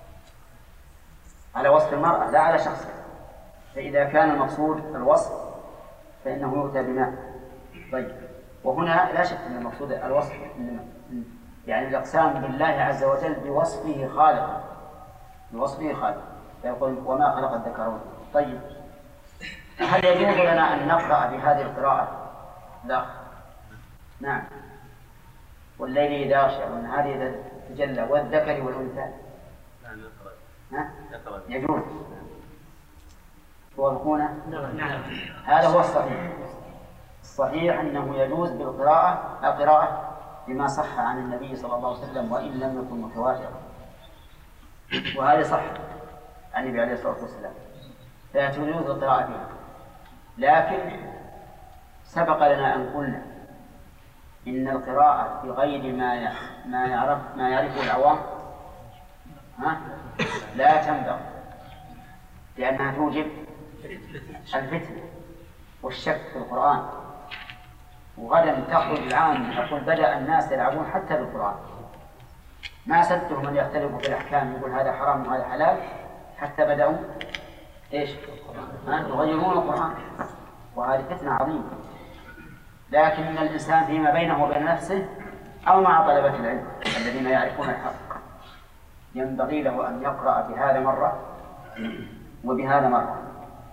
على وصف المرأة لا على شخصها. فإذا كان المقصود الوصف فإنه يؤتى بما. طيب وهنا لا شك أن المقصود الوصف، يعني الأقسام بالله عز وجل بوصفه خالقا بوصفه خالقا فيقول وما خلق الذكر والأنثى. طيب هل يجوز لنا أن نقرأ بهذه القراءة؟ لا. نعم. والليل إذا يغشى والنهار إذا تجلى والذكر والأنثى. نعم يجوز. توافقونه؟ نعم. هذا هو الصحيح. الصحيح أنه يجوز بالقراءة القراءة بما صح عن النبي صلى الله عليه وسلم وإن لم يكن متواترا، وهذا صح عن النبي عليه الصلاة والسلام، فيجوز القراءة بها. لكن سبق لنا أن قلنا إن القراءة بغير ما ما يعرف ما يعرفه العوام ها لا تنبغي، لأنها توجب الفتنة والشك في القرآن. وغدا تخرج العام يقول بدأ الناس يلعبون حتى بالقرآن، ما سدهم من يختلفوا في الأحكام يقول هذا حرام وهذا حلال حتى بدأوا إيش يغيرون القرآن، وهذه فتنة عظيمة. لكن الإنسان فيما بينه وبين نفسه أو مع طلبة العلم الذين يعرفون الحق ينبغي له أن يقرأ بهذا مرة وبهذا مرة.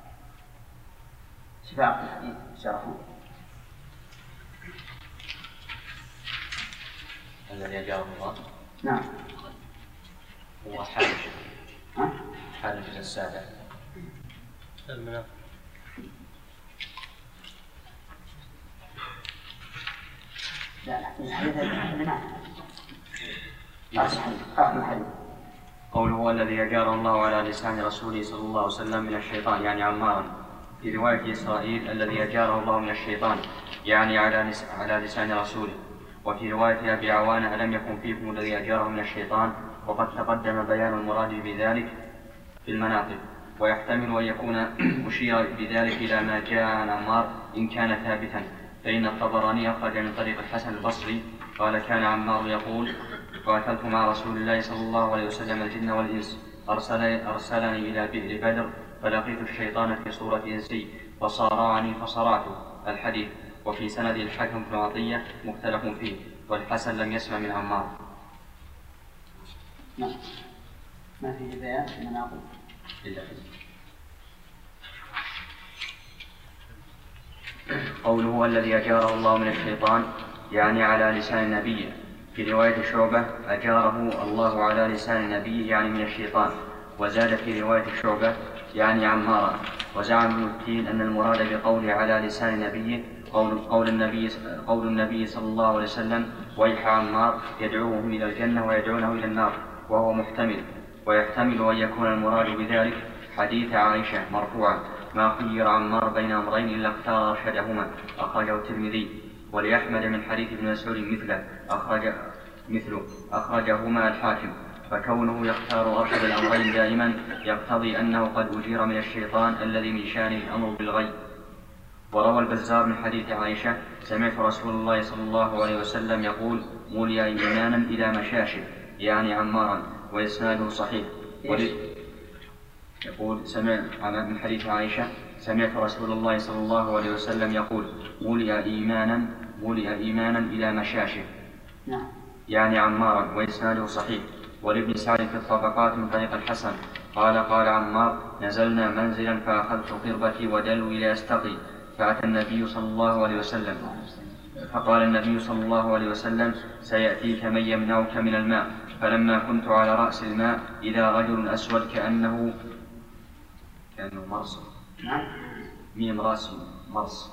شفاء الحديث شرحه الذي أجاره الله. نعم. هو حالف حالف السادة المنافق. لا الحديث نعم. آخر الحديث قوله هو الذي أجاره الله على لسان رسوله صلى الله عليه وسلم من الشيطان يعني عمارا. في رواية إسرائيل الذي أجاره الله من الشيطان يعني على على لسان رسوله. وفي رواية أبي عوانة ألم يكن فيكم الذي أجاره من الشيطان، وقد تقدم بيان المراد بذلك في المناقب. ويحتمل أن يكون أشير بذلك إلى ما جاء عن عمار إن كان ثابتا، فإن الطبراني أخرج من طريق الحسن البصري قال كان عمار يقول قاتلت مع رسول الله صلى الله عليه وسلم الجن والإنس أرسل أرسلني إلى بئر بدر فلقيت الشيطان في صورة إنسي فصارعني فصرعته. الحديث. وفي سند الحاكم بن عطية مختلف فيه، والحسن لم يسمع من عمار. نعم. ما فيه بيان مناقب إلا قوله هو الذي أجاره الله من الشيطان يعني على لسان نبيه. في رواية شعبة أجاره الله على لسان نبيه يعني من الشيطان. وزاد في رواية شعبة يعني عمارا. وزعم ابن التين أن المراد بقوله على لسان نبيه قول, قول, النبي قول النبي صلى الله عليه وسلم ويح عمار يدعوهم إلى الجنة ويدعونه إلى النار، وهو محتمل. ويحتمل أن يكون المراد بذلك حديث عائشة مرفوعا: ما خير عمار بين أمرين إلا اختار أرشدهما، أخرجه الترمذي. ولأحمد من حديث ابن مسعود مثله أخرج مثله أخرجهما الحاكم. فكونه يختار أرشد الأمرين دائما يقتضي أنه قد أجير من الشيطان الذي من شأنه الأمر بالغي. وروى البزار من حديث عائشة: سمعت رسول الله صلى الله عليه وسلم يقول: مولي إيمانا إلى مشاشه، يعني عمارا، وإسناده صحيح. يقول سمع من حديث عائشة: سمعت رسول الله صلى الله عليه وسلم يقول: مولي إيمانا مولي إيمانا إلى مشاشه، يعني عمارا، وإسناده صحيح. ولابن سعد في الطبقات من طريق الحسن قال: قال عمار: نزلنا منزلا فأخذت قربتي ودلوي لأستقي، فأتى النبي صلى الله عليه وسلم فقال النبي صلى الله عليه وسلم: سيأتيك من يمنعك من الماء. فلما كنت على رأس الماء إذا رجل أسود كأنه كأنه مرص ميم راسي مرص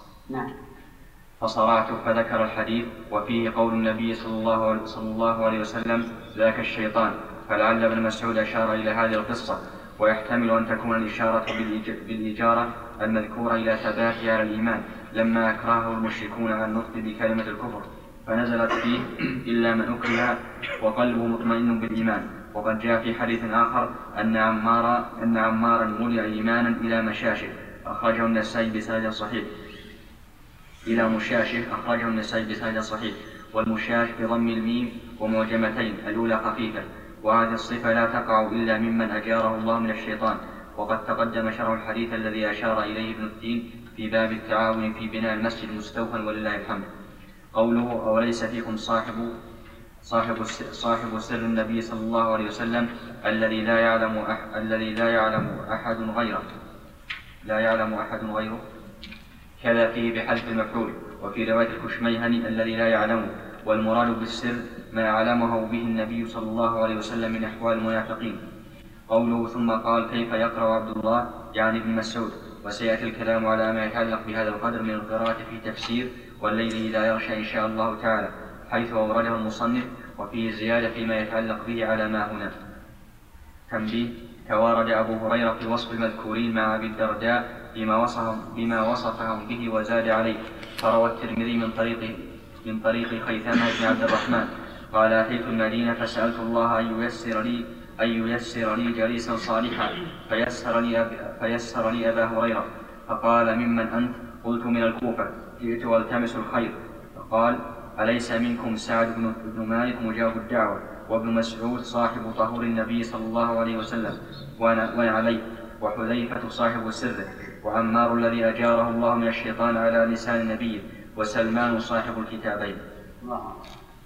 فصرعت فذكر الحديث، وفيه قول النبي صلى الله, صلى الله عليه وسلم: ذاك الشيطان. فلعل ابن مسعود أشار إلى هذه القصة، ويحتمل أن تكون الإشارة بالإجارة المذكورة إلى ثباته على الإيمان لما أكرهه المشركون عن النطق بكلمة الكفر، فنزلت فيه: إلا من أكره وقلبه مطمئن بالإيمان. وقد جاء في حديث آخر أن عمارا أن عمارا مولي إيمانا إلى مشاشه، أخرجه النسائي بسند صحيح. إلى مشاشه أخرجه النسائي بسند صحيح. والمشاش بضم الميم ومعجمتين، الأولى خفيفة. وهذه الصفة لا تقع إلا ممن أجاره الله من الشيطان. وقد تقدم شرح الحديث الذي أشار إليه ابن التين في باب التعاون في بناء المسجد مستوفا ولله الحمد. قوله: أوليس فيكم صاحب صاحب صاحب سر النبي صلى الله عليه وسلم الذي لا يعلم أح الذي لا يعلم أحد غيره لا يعلم أحد غيره كذا فيه بحذف المفعول. وفي رواية الكشميهني: الذي لا يعلمه. والمراد بالسر ما علمه به النبي صلى الله عليه وسلم من أحوال المنافقين. قوله: ثم قال: كيف يقرأ عبد الله، يعني ابن مسعود. وسيأتي الكلام على ما يتعلق بهذا القدر من القراءة في تفسير والليل إذا يغشى إن شاء الله تعالى، حيث أورده المصنف، وفيه زيادة فيما يتعلق به على ما هنا. تنبيه: توارد أبو هريرة في وصف المذكورين مع أبي الدرداء بما وصفهم, بما وصفهم به وزاد عليه. فروى الترمذي من طريق من طريق خيثمة بن عبد الرحمن قال: أتيت المدينة فسألت الله أن ييسر لي أن ييسر لي جليسا صالحا، فيسر لي, أب... فيسر لي أبا هريرة. فقال: ممن أنت؟ قلت: من الكوفة، جئت والتمس الخير. فقال: أليس منكم سعد بن مالك مجاب الدعوة، وابن مسعود صاحب طهور النبي صلى الله عليه وسلم وأنا عليه، وحذيفة صاحب سره، وعمار الذي أجاره الله من الشيطان على لسان النبي، وسلمان صاحب الكتابين. الله.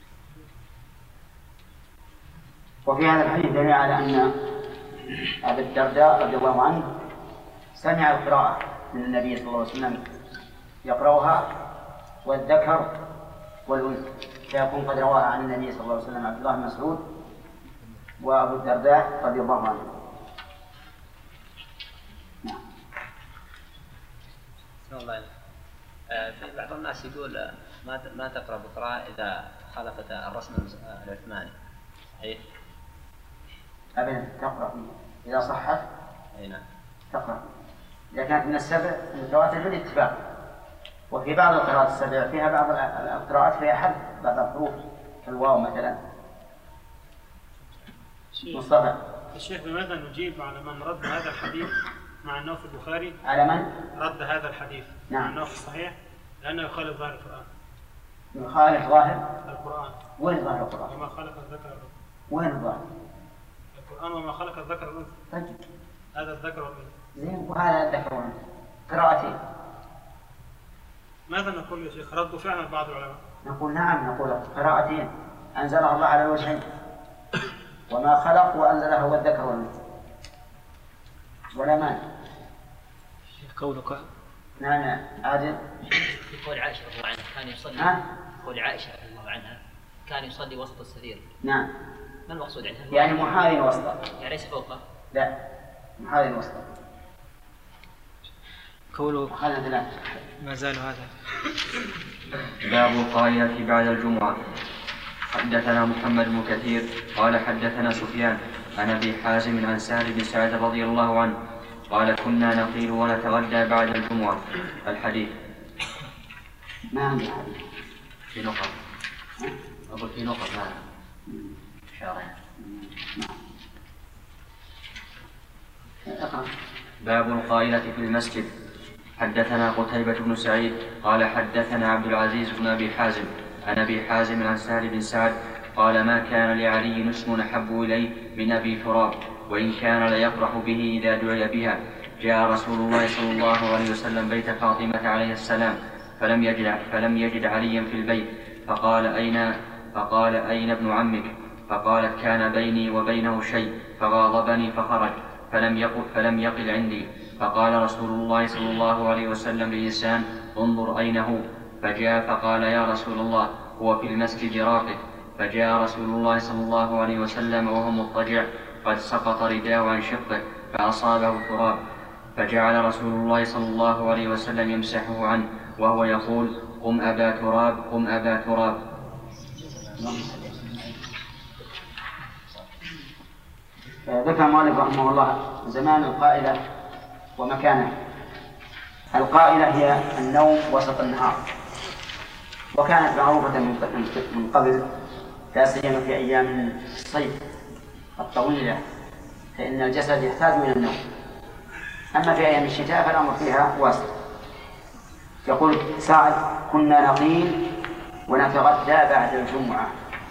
وفي هذا الحديث دليل على أن أبا الدرداء رضي الله عنه سمع القراءة من النبي صلى الله عليه وسلم يقرأها، والذكر والأنثى، فيكون قد رواها عن النبي صلى الله عليه وسلم عبد الله بن مسعود وأبو الدرداء رضي الله عنه. نعم. بسم الله. في بعض الناس يقول ما ما تقرأ بقراءة إذا خالفت الرسم العثماني. صحيح؟ أبدا تقرأ إذا صحت. أي نعم. تقرأ إذا كانت من السبع المتواتر بالاتفاق. وفي بعض القراءات السبع فيها بعض القراءات فيها حذف بعض الحروف كالواو مثلا. مصطفى. الشيخ بماذا نجيب على من رد هذا الحديث مع أنه في البخاري؟ على من؟ رد هذا الحديث نعم. مع أنه في الصحيح لأنه يخالف ظاهر القرآن. يخالف ظاهر القرآن. وين ظاهر القرآن؟ وما خلق الذكر والأنثى. وين الظاهر؟ القرآن وما خلق الذكر والأنثى. طيب. هذا الذكر والأنثى. زين، وهذا الذكر والأنثى. قراءتين. ماذا نقول يا شيخ؟ ردوا فعلا بعض العلماء. نقول نعم، نقول قراءتين أنزلها الله على الوجهين، وما خلق وأنزله هو الذكر والأنثى ولا مانع. قولك. نعم نعم. عادل. يقول عائشة رضي الله عنها كان يصلي. ها؟ يقول عائشة رضي الله عنها كان يصلي وسط السرير. نعم. ما المقصود عنها؟ يعني محاذٍ وسطه. يعني ليس فوقه. لا، محاذٍ وسطه. قوله هذا ما زال هذا. باب القائلة بعد الجمعة. حدثنا محمد بن كثير قال حدثنا سفيان عن أبي حازم عن سهل بن سعد رضي الله عنه قال كنا نقيل ونتغدى بعد الجمعة. الحديث. ما عندي حديث في نقط. أقول في نقط ما شارع. باب القائلة في المسجد. حدثنا قتيبة بن سعيد قال حدثنا عبد العزيز بن أبي حازم عن أبي حازم عن سهل بن سعد قال ما كان لعلي اسم أحب إليه من أبي تراب وإن كان ليفرح به إذا دعي بها. جاء رسول الله صلى الله عليه وسلم بيت فاطمة عليه السلام فلم يجد, فلم يجد عليا في البيت فقال أين, فقال أين ابن عمك؟ فقالت كان بيني وبينه شيء فغاضبني فخرج فلم يقل, فلم يقل عندي. فقال رسول الله صلى الله عليه وسلم لإنسان انظر أين هو؟ فجاء فقال يا رسول الله هو في المسجد راقد. فجاء رسول الله صلى الله عليه وسلم وهو مضطجع قد سقط رداءه عن شقه فأصابه تراب فجعل رسول الله صلى الله عليه وسلم يمسحه عنه وهو يقول قم أبا تراب قم أبا تراب. ذكر مالك رحمه الله زمان القائلة ومكانه. القائلة هي النوم وسط النهار وكانت معروفة من قبل لا سيما في أيام الصيف الطويلة فإن الجسد يحتاج من النوم. أما في أيام الشتاء فالأمر فيها واسع. يقول سعد كنا نقيل ونتغدى بعد الجمعة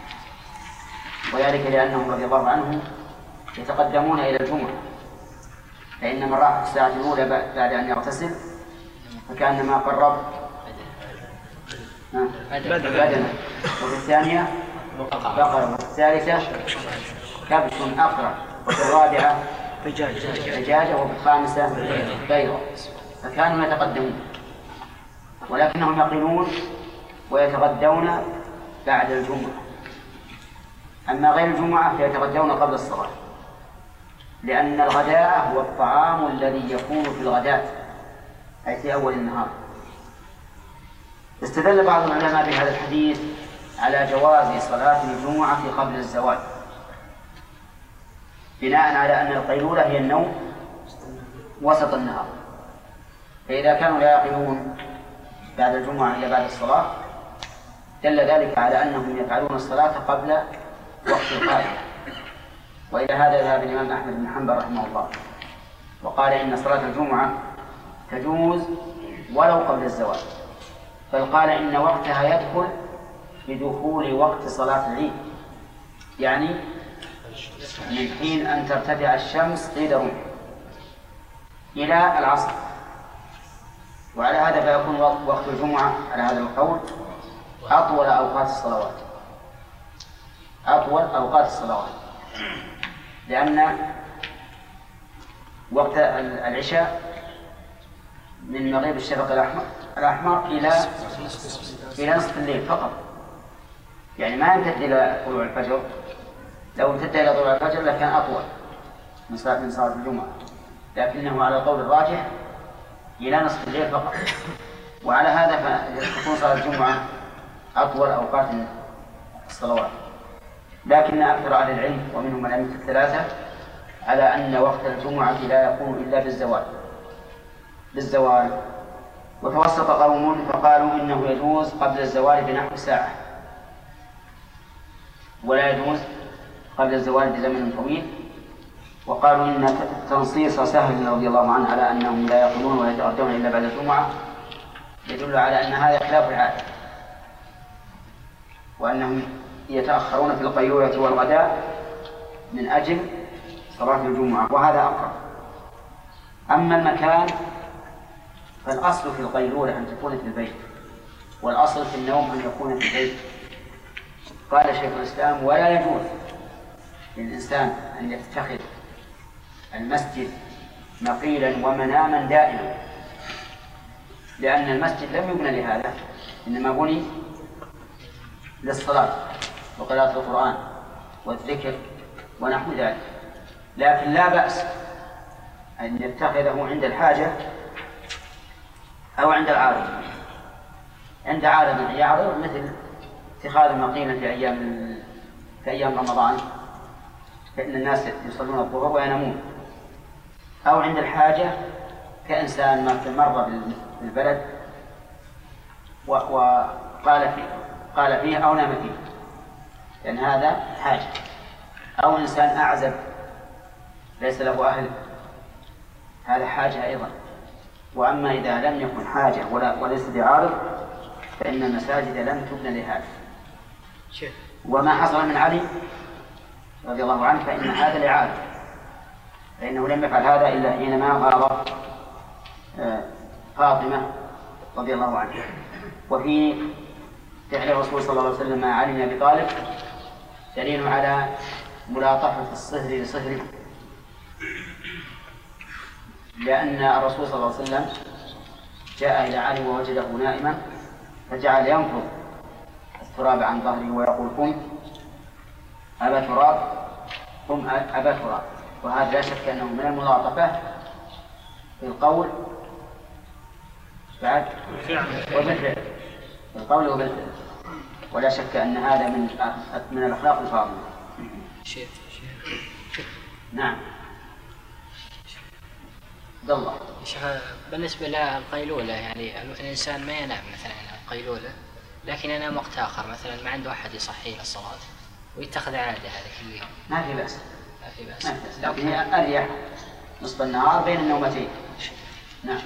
وذلك لأنهم رضي الله عنهم يتقدمون إلى الجمعة فإن من راح في الساعة الأولى بعد أن يغتسل فكأنما قرب بدنه وفي الثانية بقرة وفي الثالثة كبش أقرع وفي الرابعة دجاجة وفي الخامسة بيضة فكانوا يتقدمون ولكنهم يقيلون ويتغدون بعد الجمعة. أما غير الجمعة فيتغدون قبل الصلاة لأن الغداء هو الطعام الذي يكون في الغداء أي في أول النهار. استدل بعض العلماء بهذا الحديث على جواز صلاة الجمعة قبل الزوال بناء على أن القيلولة هي النوم وسط النهار فإذا كانوا لا يقيلون بعد الجمعة إلا بعد الصلاة دل ذلك على أنهم يفعلون الصلاة قبل وقت القائلة. وإلى هذا ذهب الإمام أحمد بن حنبل رحمه الله وقال إن صلاة الجمعة تجوز ولو قبل الزوال بل قال إن وقتها يدخل بدخول وقت صلاة العيد يعني من حين أن ترتفع الشمس قيد رمح إلى العصر. وعلى هذا فيكون وقت الجمعة على هذا القول أطول أوقات الصلوات أطول أوقات الصلوات لأن وقت العشاء من مغيب الشفق الأحمر, الأحمر إلى إلى نصف الليل فقط يعني ما يمتد إلى طلوع الفجر. لو امتد إلى طلوع الفجر لكان أطول من صلاة من صلاة الجمعة لكنه على القول الراجح إلى نصف الليل فقط. وعلى هذا فتكون صلاة الجمعة أطول أوقات الصلوات. لكن أكثر أهل العلم ومنهم من الأئمة الثلاثة على أن وقت الجمعة لا يكون إلا بالزوال بالزوال وتوسط قوم فقالوا إنه يجوز قبل الزوال بنحو ساعة ولا يجوز قبل الزوال بزمن طويل. وقالوا إن تنصيص سهل رضي الله عنه على أنهم لا يقولون ولا يتغدون إلا بعد الجمعة يدل على أن هذا خلاف العادة وأنهم يتأخرون في القيلولة والغداء من أجل صلاة الجمعة وهذا أقرب. أما المكان فالأصل في القيلولة أن تكون في البيت والأصل في النوم أن يكون في البيت. قال شيخ الإسلام ولا يجوز للإنسان أن يتخذ المسجد مقيلا ومناما دائما لأن المسجد لم يبنى لهذا إنما بني للصلاة وقراءة القرآن والذكر ونحو ذلك. لكن لا بأس أن يتخذه عند الحاجة أو عند العارض. عند عارض يعرض مثل اتخاذ مقيلا في أيام في أيام رمضان فإن الناس يصلون الظهر وينامون أو عند الحاجة كإنسان مر بالبلد وقال فيه قال فيه أو نام فيه، لأن هذا حاجة. أو إنسان أعزب ليس له أهل، هذا حاجة أيضا. وأما إذا لم يكن حاجة ولا وليس بعارض فإن المساجد لم تبنى لهذا. وما حصل من علي رضي الله عنه فإن هذا لعارض، فإنه لم يفعل هذا إلا حينما غار فاطمة رضي الله عنها. وفي فعل الرسول صلى الله عليه وسلم مع علي بن أبي طالب دليل على ملاطفة الصهر لصهره، لأن الرسول صلى الله عليه وسلم جاء إلى علي ووجده نائما فجعل ينفض التراب عن ظهره ويقول قم أبا تراب قم أبا تراب. وهذا لا شك أنه من الملاطفة في القول بعد وبالفعل، في القول وبالفعل، ولا شك أن هذا من من الأخلاق الفاضلة. نعم. الله. بالنسبة للقيلولة يعني الإنسان ما ينام مثلا القيلولة لكن ينام وقت آخر، مثلا ما عنده أحد يصحيه للصلاة ويتخذ عادة هذا كل يوم. ما في بأس. ما في بأس. لكن أريح نصف النهار بين النومتين. نعم.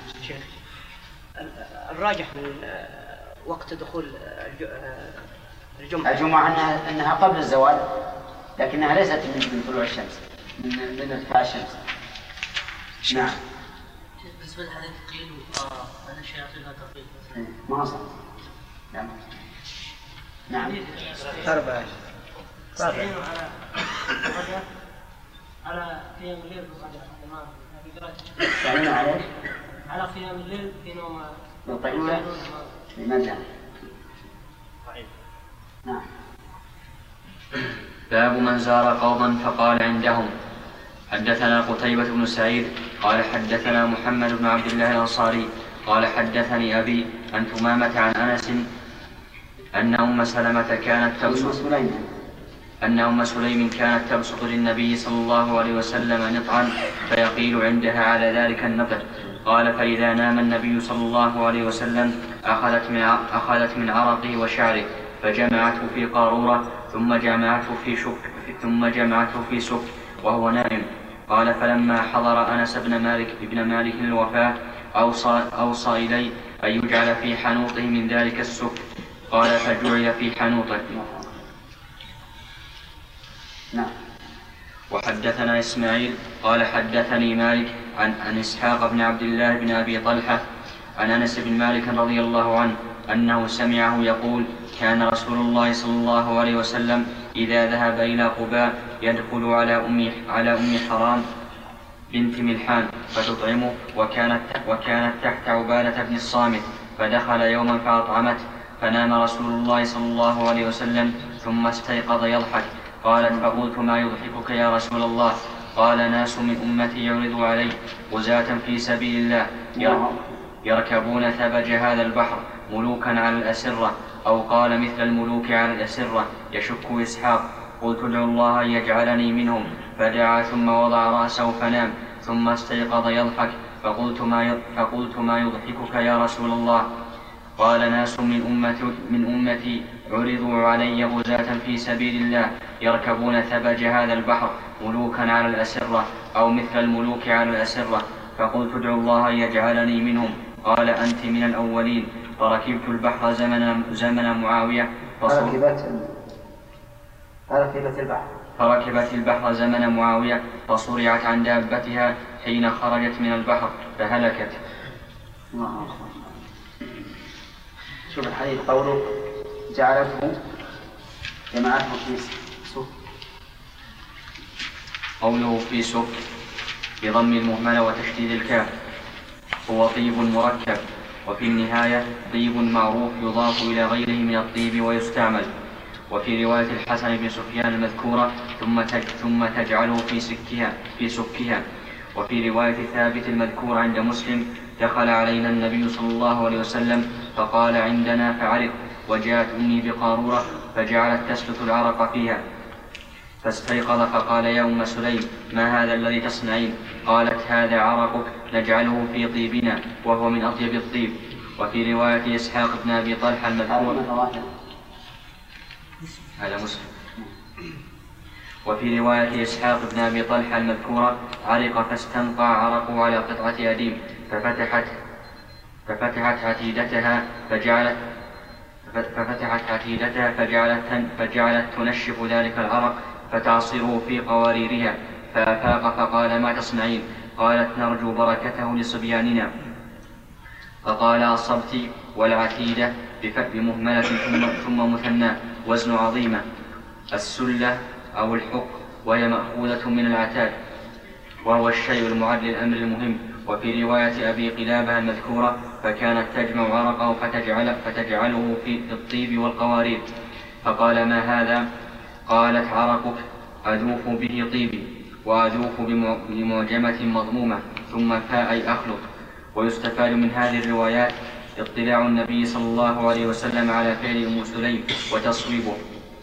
الراجح من وقت دخول الجمعة الجمعة أنها, أنها قبل الزوال، لكنها ليست من طلوع الشمس، من من ارتفاع الشمس. نعم. بالنسبة لهذه القيل أن الشياطين لا تقيل ما صح. نعم. نعم. أربعة. استعينوا على الرجاء على قيام الليل بالرجاء. استعينوا على على قيام الليل في نوم القيلولة لماذا؟ نعم. باب من زار قوما فقال عندهم. حدثنا قتيبة بن سعيد قال حدثنا محمد بن عبد الله الأنصاري قال حدثني أبي عن ثمامة عن أنس أن أم سلمة كانت تبسط أن أم سليم كانت تبسط للنبي صلى الله عليه وسلم نطعا فيقيل عندها على ذلك النطع. قال فإذا نام النبي صلى الله عليه وسلم أخذت من أخذت من عرقه وشعره فجمعته في قارورة ثم جمعته في شك ثم جمعته في سك وهو نائم. قال فلما حضر أنس بن مالك ابن مالك الوفاة أوصى, أوصى إلي أن يجعل في حنوطه من ذلك السك. قال فجعل في حنوطه. نعم. وحدثنا إسماعيل قال حدثني مالك عن, عن إسحاق بن عبد الله بن أبي طلحة عن أنس بن مالك رضي الله عنه أنه سمعه يقول كان رسول الله صلى الله عليه وسلم إذا ذهب إلى قباء يدخل على أم على أم حرام بنت ملحان فتطعمه وكانت وكانت تحت عبادة بن الصامت فدخل يوما فأطعمته فنام رسول الله صلى الله عليه وسلم ثم استيقظ يضحك. قالت فقلت ما يضحكك يا رسول الله؟ قال ناس من أمتي يعرض علي غزاة في سبيل الله يركبون ثبج هذا البحر ملوكا على الأسرة، أو قال مثل الملوك على الأسرة يشك إسحاق. قلت ادعو الله أن يجعلني منهم، فدعا ثم وضع رأسه فنام ثم استيقظ يضحك. فقلت ما فقلت ما يضحكك يا رسول الله؟ قال ناس من أمتي, من أمتي عرضوا علي غزاة في سبيل الله يركبون ثبج هذا البحر ملوكا على الأسرة، أو مثل الملوك على الأسرة. فقلت ادعو الله أن يجعلني منهم. قال أنت من الأولين. فركبت البحر زمن, زمن معاوية فركبت فركبت البحر فركبت البحر زمن معاوية فصرعت عن دابتها حين خرجت من البحر فهلكت. شوف الحديث قوله جعلته جماعته في سك. قوله في سك بضم المهملة وتشديد الكاف هو طيب مركب، وفي النهاية طيب معروف يضاف إلى غيره من الطيب ويستعمل. وفي رواية الحسن بن سفيان المذكورة ثم ثم تجعله في سكها في سكها. وفي رواية ثابت المذكورة عند مسلم دخل علينا النبي صلى الله عليه وسلم فقال عندنا فعرق، وجاءت أمي بقارورة فجعلت تسلك العرق فيها. فاستيقظ فقال يا أم سليم ما هذا الذي تصنعين؟ قالت هذا عرقك نجعله في طيبنا وهو من أطيب الطيب. وفي رواية إسحاق بن أبي طلحة المذكور هذا مسلم. وفي رواية إسحاق بن أبي طلحة المذكورة عرق فاستنقع عرقه على قطعة أديم ففتحت ففتحت عتيدتها فجعلت ففتحت عتيدتها فجعلت, فجعلت تنشف ذلك العرق فتعصره في قواريرها. فأفاق فقال ما تصنعين؟ قالت نرجو بركته لصبياننا. فقال أصبت والعتيدة بمهملة ثم مثنى وزن عظيمة السلة أو الحق وهي مأخوذة من العتاد وهو الشيء المعد للأمر المهم. وفي رواية أبي قلابة المذكورة فكانت تجمع عرقه فتجعل فتجعله في الطيب والقوارير. فقال ما هذا؟ قالت عرقك أذوف به طيبي وأذوف بمعجمة مضمومة ثم فاء أي أخلق. ويستفاد من هذه الروايات اطلاع النبي صلى الله عليه وسلم على فعل أم سليم وتصويبه،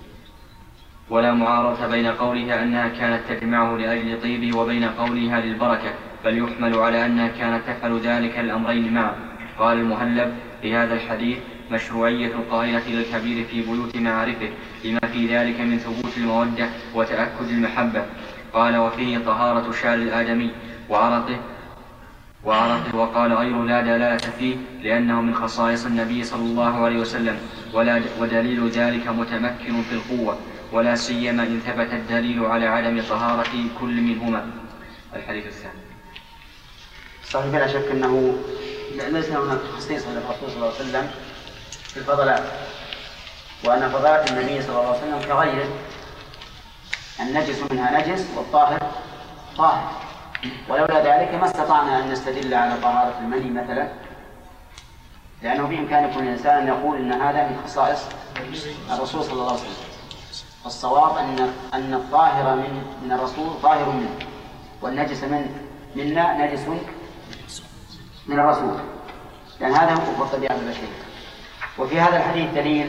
ولا معارضة بين قولها أنها كانت تجمعه لأجل طيبه وبين قولها للبركة، بل يحمل على أنها كانت تفعل ذلك الأمرين معا. قال المهلب في هذا الحديث مشروعية القائلة للكبير في بيوت معارفه لما في ذلك من ثبوت المودة وتأكد المحبة. قال وفيه طهارة شعر الآدمي وعرقه وعرقه وقال غير لا دلالة فيه لأنه من خصائص النبي صلى الله عليه وسلم، ولا ودليل ذلك متمكن في القوة، ولا سيما إن ثبت الدليل على عدم طهارة كل منهما. الحديث الثاني صحيح بلا شك أنه ليس هناك تخصيص للرسول صلى الله عليه وسلم في الفضلات، وأن فضلات النبي صلى الله عليه وسلم كغيره، النجس منها نجس والطاهر طاهر، ولولا ذلك ما استطعنا أن نستدل على طهارة المني مثلا، لأنه بإمكان كل إنسان أن يقول إن هذا من خصائص الرسول صلى الله عليه وسلم. الصواب أن أن الطاهر من من الرسول طاهر منه، والنجس من منا نجس من الرسول، لأن هذا هو الطبيعة البشرية. وفي هذا الحديث دليل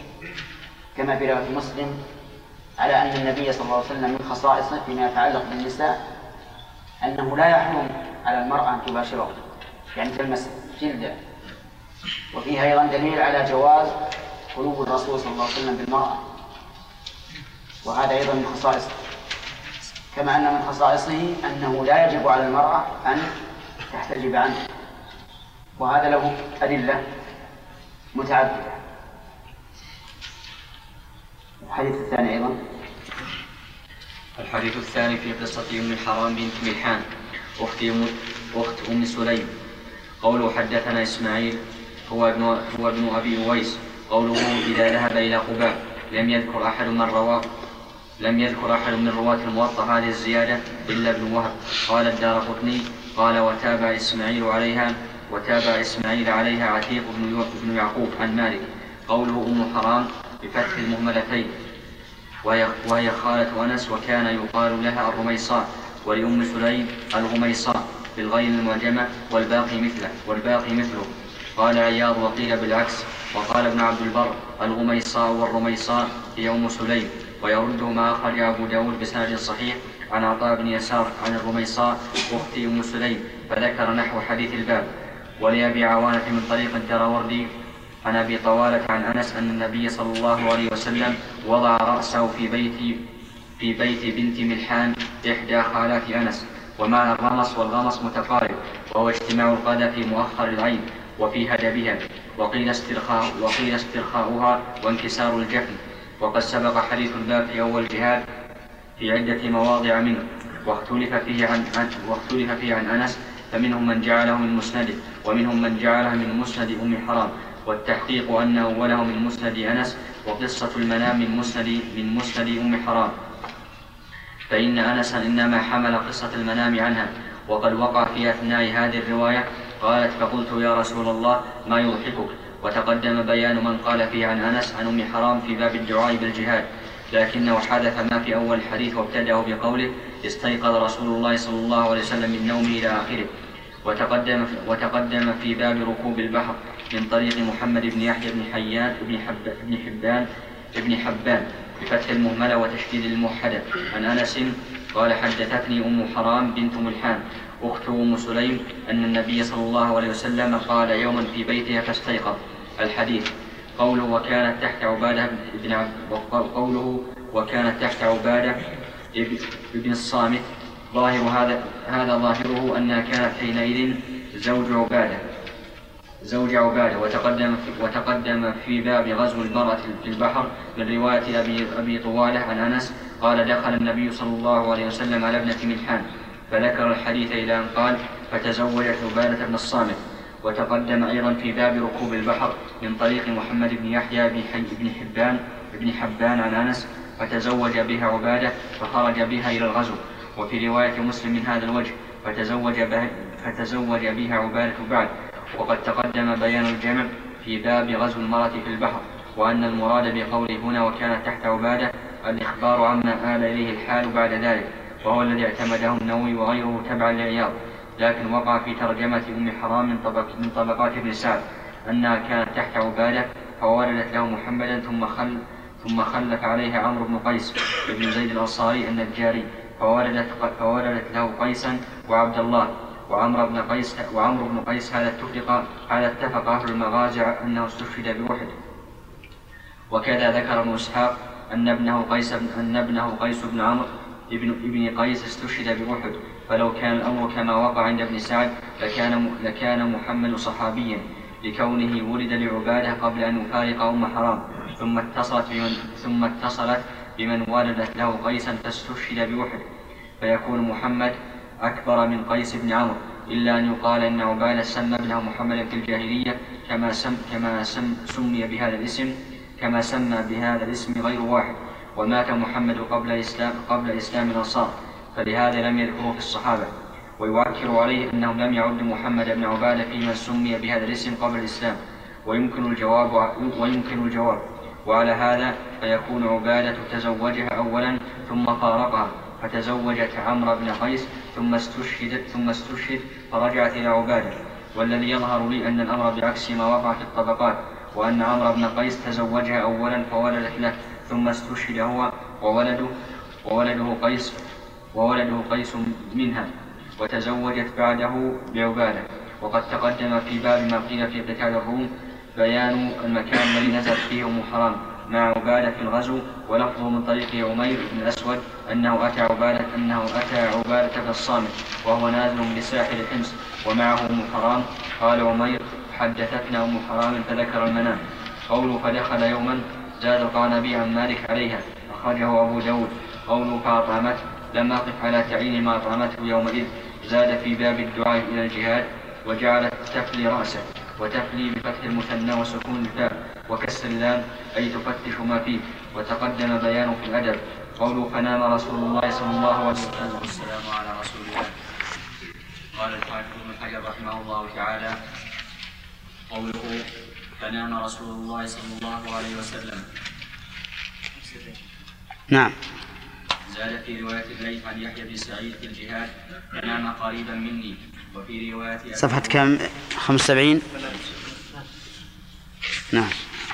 كما في رواية مسلم على أن النبي صلى الله عليه وسلم من خصائصه فيما يتعلق بالنساء أنه لا يحرم على المرأة أن تباشره، يعني تلمس جلده. وفيها أيضا دليل على جواز قلوب الرسول صلى الله عليه وسلم بالمرأة، وهذا أيضا من خصائصه، كما أن من خصائصه أنه لا يجب على المرأة أن تحتجب عنه، وهذا له أدلة متعددة. الحديث الثاني أيضا الحديث الثاني في قصة أم حرام بنت ملحان أخت أم سليم. قوله حدثنا إسماعيل هو ابن, هو ابن أبي أويس. قوله إذا ذهب إلى قباء لم يذكر أحد من رواه لم يذكر أحد من رواة الموطأ هذه الزيادة إلا ابن وهب. قال الدارقطني قال وتابع إسماعيل عليها وتابع إسماعيل عليها عتيق بن يعقوب عن مالك. قوله أم حرام بفتح المهملتين وهي خالة أنس وكان يقال لها الرميصاء، ولأم سليم الغميصاء بالغين المعجمة والباقي مثله والباقي مثله. قال عياض وقيل بالعكس. وقال ابن عبد البر الغميصاء والرميصاء هي أم سليم، ويرده ما أخرج أبو داود بسند صحيح عن عطاء بن يسار عن الرميصاء أخت أم سليم، فذكر نحو حديث الباب. ولأبي عوانة من طريق الدراوردي عن أبي طوالة عن أنس أن النبي صلى الله عليه وسلم وضع رأسه في بيت في بيت بنت ملحان إحدى خالات أنس. ومعنى الرمص والغمص متقارب، وهو اجتماع القدة في مؤخر العين وفي هدبها، وقيل استرخاء وقيل استرخاؤها وانكسار الجفن. وقد سبق حديث الباب في أول جهاد في عدة مواضع منه، واختلف فيه عن واختلف فيه عن أنس، فمنهم من جعله من مسنده ومنهم من جعله من مسند أم حرام، والتحقيق أن أوله من مسند أنس وقصة المنام من مسند من مسند أم حرام، فإن أنسا إنما حمل قصة المنام عنها. وقد وقع في أثناء هذه الرواية قالت فقلت يا رسول الله ما يضحكك، وتقدم بيان من قال فيه عن أنس عن أم حرام في باب الدعاء بالجهاد، لكنه حدث ما في أول الحديث وابتدأه بقوله استيقظ رسول الله صلى الله عليه وسلم من نومه إلى آخره. وتقدم وتقدم في باب ركوب البحر من طريق محمد بن يحيى بن حيان بن, حب بن حبان بن حبان بفتح المهملة وتشديد الموحدة. عن أنس قال حدثتني أم حرام بنت ملحان أخت أم سليم أن النبي صلى الله عليه وسلم قال يوما في بيتها فاستيقظ. الحديث. قوله وكانت تحت عبادة بن عب... قوله وكانت تحت عبادة ابن الصامت ظاهر هذا هذا ظاهره أنها كانت حينئذ زوج عبادة زوج عبادة وتقدم في, وتقدم في باب غزو المرأة في البحر من رواية أبي, أبي طوالة عن أنس قال دخل النبي صلى الله عليه وسلم على ابنة ملحان فذكر الحديث إلى أن قال فتزوجت عبادة بن الصامت. وتقدم أيضا في باب ركوب البحر من طريق محمد بن يحيى بن حبان بن حبان عن أنس فتزوج بها عبادة فخرج بها إلى الغزو. وفي رواية مسلم من هذا الوجه فتزوج, به فتزوج بها عبادة بعد. وقد تقدم بيان الجمع في باب غزو المرأة في البحر وأن المراد بقوله هنا وكانت تحت عبادة الإخبار عما آل إليه الحال بعد ذلك وهو الذي اعتمده النووي وغيره تبعا لعياض. لكن وقع في ترجمة أم حرام من, طبق من طبقات ابن سعد أنها كانت تحت عبادة فولدت له محمدا ثم خل ثم خلف عليها عمرو بن قيس بن زيد الأنصاري النجاري فولدت, فولدت له قيسا وعبد الله وعمرو بن قيس وعمرو بن قيس هذا اتفق هذا اتفق أهل المغازي أنه استشهد بوحد. وكذا ذكر ابن إسحاق أن ابنه قيس أن ابنه قيس بن عمرو ابن ابن قيس استشهد بوحد. فلو كان الأمر كما وقع عند ابن سعد لكان لكان محمد صحابيا لكونه ولد لعبادة قبل أن يفارق أم حرام ثم اتصلت بمن ثم اتصلت بمن ولدت له قيسا فاستشهد بوحد فيكون محمد أكبر من قيس بن عمرو إلا أن يقال أن عبادة سمى ابنه محمدا في الجاهلية كما سم كما سم سمي بهذا الاسم كما سمى بهذا الاسم غير واحد. ومات محمد قبل إسلام قبل إسلام الأنصار فلهذا لم يذكره في الصحابة. ويؤكد عليه أنهم لم يعد محمد بن عبادة فيما سمي بهذا الاسم قبل الإسلام ويمكن الجواب ويمكن الجواب وعلى هذا فيكون عبادة تزوجها أولا ثم فارقها فتزوجت عمرو بن قيس ثم استشهدت ثم استشهد فرجعت إلى عبادة. والذي يظهر لي أن الأمر بعكس ما وقع في الطبقات وأن عمرو بن قيس تزوجها أولا فولدت له ثم استشهد هو وولده وولده قيس وولده قيس منها وتزوجت بعده بعبادة. وقد تقدم في باب ما قيل في قتال الروم بيان المكان الذي نزلت فيه أم حرام مع عبادة في الغزو ولفظه من طريق عمير بن الأسود أنه أتى عبادة أنه أتى عبادة بن الصامت وهو نازل بساحل حمص ومعه أم حرام. قال عمير حدثتنا أم حرام فذكر المنام. قوله فدخل يوما زاد القعنبي عن مالك عليها أخرجه أبو داود. قوله فأطعمته لم أقف على تعيين ما أطعمته يومئذ زاد في باب الدعاء إلى الجهاد وجعلت تفلي رأسه وتفلي بفتح المثنى وسكون الفاء وكسر اللام أي تفتش ما فيه. وتقدم بيانه في الأدب. قوله فنام رسول الله صلى الله عليه وسلم والسلام على رسول الله. قال الحافظ ابن حجر رحمه الله تعالى قوله فنام رسول الله صلى الله عليه وسلم. نعم. زاد في رواية الليث عن يحيى بن سعيد في الجهاد فنام قريبا مني. وفي رواية صفحة كم؟ خمس وسبعين. نعم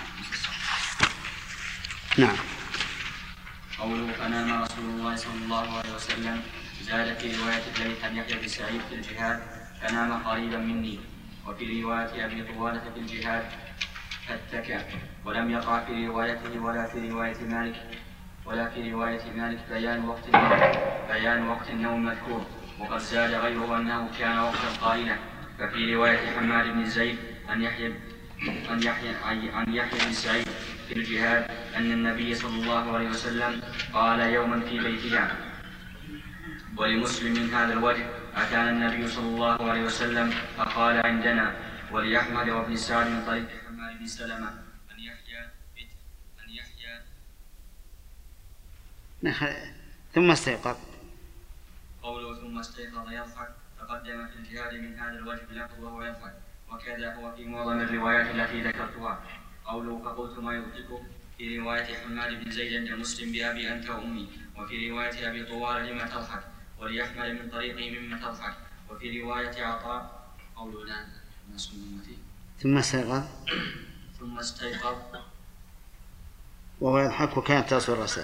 نعم. قوله فنام رسول الله صلى الله عليه وسلم زاد في رواية الليث عن يحيى بن سعيد في الجهاد فنام قريبا مني. وفي رواية أبي طوالة في الجهاد فاتكأ. ولم يقع في روايته ولا في رواية مالك ولا في رواية مالك بيان وقت النوم بيان وقت النوم مذكور. وقد زاد غيره أنه كان وقتا قائلا. ففي رواية حماد بن زيد عن يحيى عن يحيى عن يحيى بن سعيد في الجهاد أن النبي صلى الله عليه وسلم قال يوما في بيتها. ولمسلم من هذا الوجه أتانا النبي صلى الله عليه وسلم فقال عندنا. ولأحمد وابن سعد من طريق حماد بن سلمة أن يحيى أن يحيى ثم استيقظ. قوله ثم استيقظ يضحك تقدم في الجهاد من هذا الوجه لفظه وهو يضحك وكذا هو في معظم الروايات التي ذكرتها. قوله فقلت ما يضحكه في رواية حماد بن زيد عند مسلم بأبي أنت وأمي. وفي رواية أبي طوال لما تضحك. وليحمل من طريقه مما تضحك. وفي رواية عطاء قوله لا الناس من أمتي ثم استيقظ ثم استيقظ وهو يضحك وكانت تصل رأسه.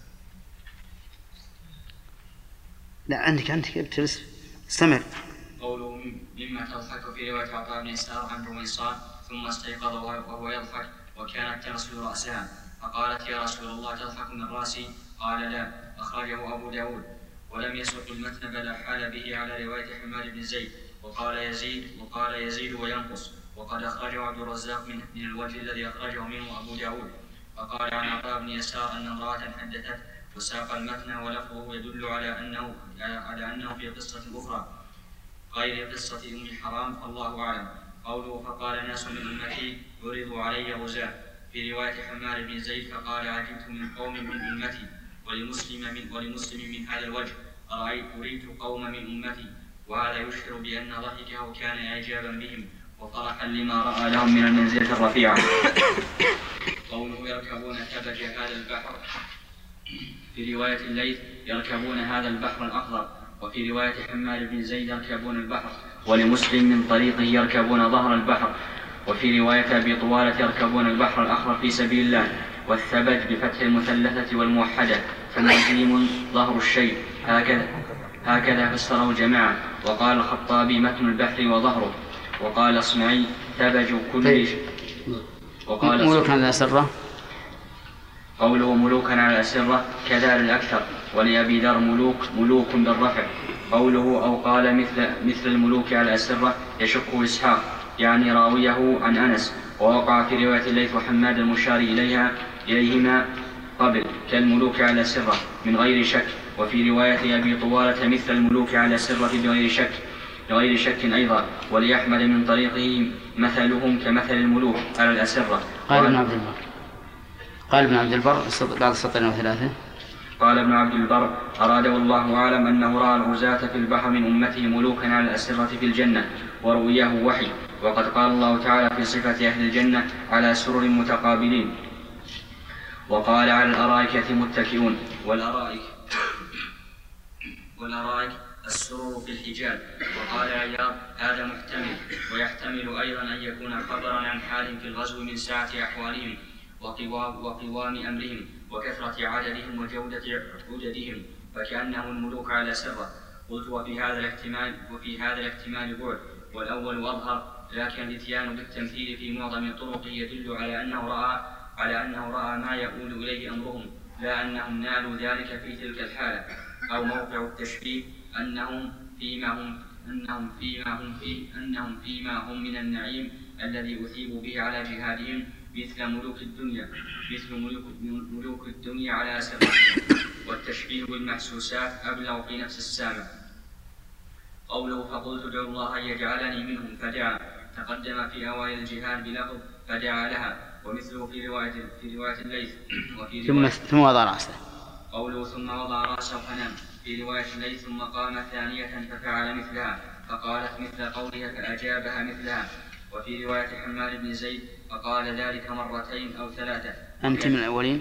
لا عندك عندك بترس استمر. قوله مما تضحك في رواية عطاء بن يسار عن رويصان ثم استيقظ وهو يضحك وكانت تغسل رأسها فقالت يا رسول الله تضحك من رأسي؟ قال لا. أخرجه أبو داود. ولم يسق المتن بل حال به على رواية حماد بن زيد وقال يزيد وقال يزيد وينقص وقد أخرجه عبد الرزاق من, من الوجه الذي أخرجه منه أبو داود. فقال عن عطاء بن يسار أن امرأة حدثت وساق المتن ولفظه يدل على أنه على أنه في قصة أخرى غير قصة أم حرام فالله أعلم. قوله فقال ناس من أمتي عرضوا علي غزاة في رواية حماد بن زيد فقال عجبت من قوم من أمتي. ولمسلم من, ولمسلم من هذا الوجه أرأيت أريد قوم من أمتي وهذا يشعر بأن ضحكه كان إعجابا بهم وفرحا لما رأى لهم من المنزلة الرفيعة. قوله يركبون ثبج هذا البحر في رواية الليث يركبون هذا البحر الأخضر وفي رواية حماد بن زيد يركبون البحر. ولمسلم من طريقه يركبون ظهر البحر وفي رواية أبي طوالة يركبون البحر الأخضر في سبيل الله. والثبج بفتح المثلثة والموحدة ثم جيم ظهر الشيء هكذا هكذا فسره الجماعة. وقال الخطابي متن البحر وظهره. وقال اصمعي ثبج كل شيء. وقال ملوكا على الأسرة قوله ملوكا على الأسرة كذا الأكثر. ولأبي ذر ملوك ملوك بالرفع. قوله أو قال مثل مثل الملوك على الأسرة يشك إسحاق يعني راويه عن أنس. ووقع في رواية الليث وحماد المشار إليها إليهما قبل كالملوك على الأسرة من غير شك. وفي رواية أبي طوالة مثل الملوك على الأسرة بغير شك بغير شك أيضا. وليحمد من طريقه مثلهم كمثل الملوك على الأسرة. قال ابن عبد البر قال ابن عبد البر بعد سطرين وثلاثة قال ابن عبد البر أراد والله أعلم أنه رأى الغزاة في البحر من أمته ملوكا على الأسرة في الجنة ورؤياه وحي. وقد قال الله تعالى في صفة أهل الجنة على سرر متقابلين. وقال على الأرائك متكئون. والأرائك والأرائك السرور في الحجاب. وقال عياض هذا محتمل ويحتمل أيضا أن يكون خبرا عن حال في الغزو من سعة أحوالهم وقوام أمرهم وكثرة عددهم وجودة عددهم فكأنهم الملوك على سرة. قلت وفي هذا الاحتمال وفي هذا الاحتمال بعد والأول أظهر. لكن الاتيان بالتمثيل في معظم طرقه يدل على أنه رأى على أنه رأى ما يؤول إليه أمرهم لا أنهم نالوا ذلك في تلك الحالة. أو موقع التشبيه أنهم فيما هم أنهم فيما هم فيه أنهم فيما هم من النعيم الذي أثيبوا به على جهادهم مثل ملوك الدنيا مثل ملوك, ملوك الدنيا على سرهم. والتشبيه بالمحسوسات أبلغ في نفس السامع. قوله فقلت ادعوا الله أن يجعلني منهم فدعا تقدم في أوائل الجهاد بلفظ فدعا لها. ومثله في رواية في رواية الليث وفي ثم ثم وضع رأسه. قوله ثم وضع رأسه فنام في رواية الليث ثم قام ثانية ففعل مثلها فقالت مثل قولها فأجابها مثلها. وفي رواية حماد بن زيد فقال ذلك مرتين أو ثلاثة. أنت من الأولين.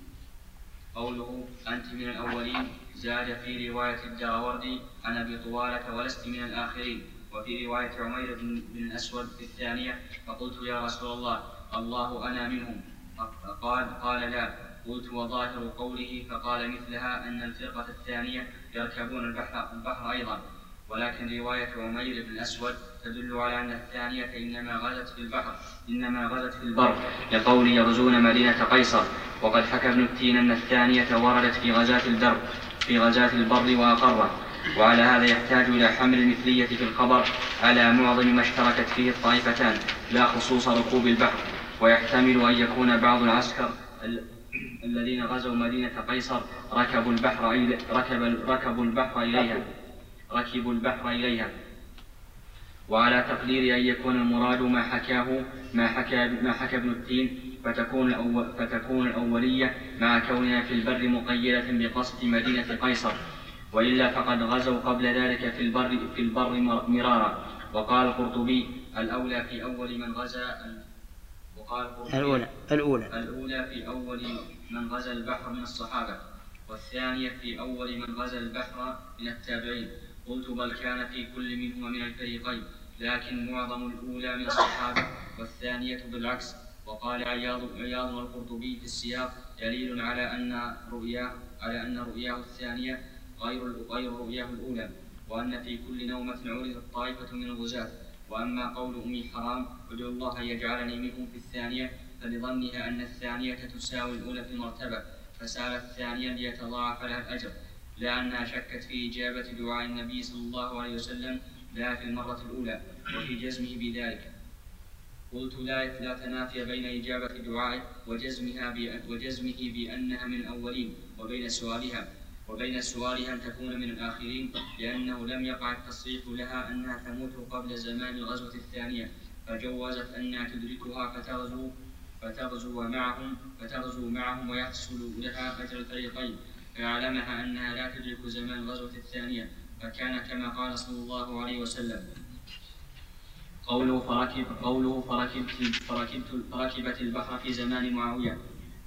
قوله أنت من الأولين زاد في رواية الدراوردي عن أبي طوالة ولست من الآخرين. وفي رواية عمير بن الأسود في الثانية فقلت يا رسول الله الله أنا منهم فقال قال لا. قلت وظاهر قوله فقال مثلها أن الفرقة الثانية يركبون البحر, البحر أيضا. ولكن رواية عمير بن الأسود تدل على أن الثانية إنما غزت في البحر إنما غزت في البر لقول يغزون مدينة قيصر. وقد حكى ابن التين أن الثانية وردت في غزاة البر في غزاة البر وأقره. وعلى هذا يحتاج إلى حمل المثلية في الخبر على معظم ما اشتركت فيه الطائفتان لا خصوص ركوب البحر. ويحتمل أن يكون بعض العسكر الذين غزوا مدينة قيصر ركبوا البحر إلي ركب ركبوا البحر إليها ركبوا البحر إليها. وعلى تقدير أن يكون المراد ما حكاه ما حكى ما حكى ابن التين فتكون الأول فتكون الأولية مع كونها في البر مقيدة بقصد مدينة قيصر. وإلا فقد غزوا قبل ذلك في البر في البر مرارا. وقال القرطبي الأولى في أول من غزا وقال الأولى الأولى الأولى في أول من غزا البحر من الصحابة والثانية في أول من غزا البحر من التابعين. قلت بل كان في كل منهما من الفريقين لكن معظم الأولى من الصحابة والثانية بالعكس. وقال عياض عياض والقرطبي في السياق دليل على أن رؤياه على أن رؤياه الثانية غير غير رؤياه الأولى، وأن في كل نومة عرضت طائفة من الغزاة. وأما قول أم حرام ادعو الله يجعلني منهم في الثانية فلظنها أن الثانية تساوي الأولى في المرتبة فسألت الثانية ليتضاعف لها الأجر، لا أنها شكت في إجابة دعاء النبي صلى الله عليه وسلم لا في المرة الأولى وفي جزمه بذلك. قلت لا لا تنافي بين إجابة دعائه وجزمها وجزمه بأنها من الأولين وبين سؤالها وبين سؤالها أن تكون من الآخرين، لأنه لم يقع التصريح لها أنها تموت قبل زمان الغزوة الثانية، فجوزت أنها تدركها فتغزو فتغزو معهم فتغزو معهم ويحصل لها أجر الفريقين، فأعلمها أنها لا تدرك زمان الغزوة الثانية، فكان كما قال صلى الله عليه وسلم. قوله فركب قوله فركبت فركبت فركبت البحر في زمان معاوية.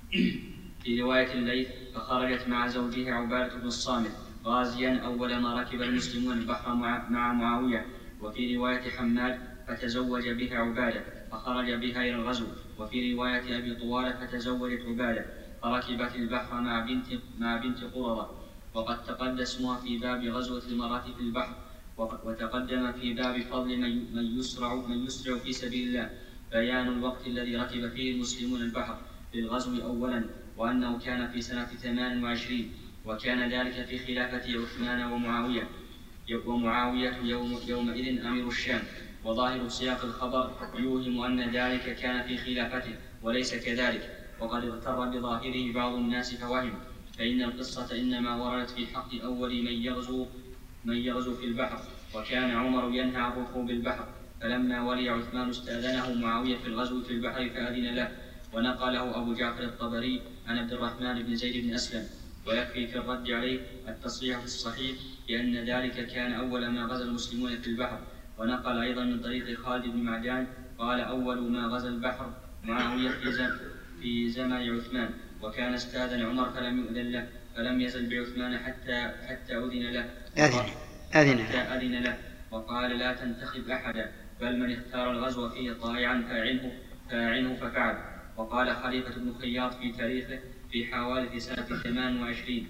في رواية الليث فخرجت مع زوجها عبادة بن الصامت غازيا أول ما ركب المسلمون البحر مع معاوية. وفي رواية حماد فتزوج بها عبادة فخرج بها إلى الغزو. وفي رواية أبي طوالة فتزوجت عبادة فركبت البحر مع بنت مع بنت قرظة. وقد تقدم اسمها في باب غزوة المرات في البحر، وتقدم في باب فضل من يسرع من يسرع في سبيل الله بيان الوقت الذي ركب فيه المسلمون البحر للغزو أولا، وأنه كان في سنة ثمان وعشرين، وكان ذلك في خلافة عثمان ومعاوية ومعاوية يوم يومئذ أمير الشام. وظاهر سياق الخبر يوهم أن ذلك كان في خلافته وليس كذلك، وقد اغتر بظاهره بعض الناس فوهم، فإن القصة إنما وردت في حق أول من يغزو من يغزو في البحر، وكان عمر ينهى عن ركوب البحر، فلما ولي عثمان استأذنه معاوية في الغزو في البحر فأذن له. ونقله أبو جعفر الطبري عن عبد الرحمن بن زيد بن أسلم. ويكفي في الرد عليه التصريح في الصحيح بأن ذلك كان أول ما غزا المسلمون في البحر. ونقل أيضا من طريق خالد بن معدان قال أول ما غزا البحر معاوية في زمن في زمن عثمان، وكان استأذن عمر فلم يؤذن له، فلم يزل بعثمان حتى حتى أذن له أذن أذن حتى أذن له وقال لا تنتخب أحدا، بل من اختار الغزو فيه طائعا فاعنه فاعنه ففعل. وقال خليفة بن خياط في تاريخه في حوالي سنة ثمان وعشرين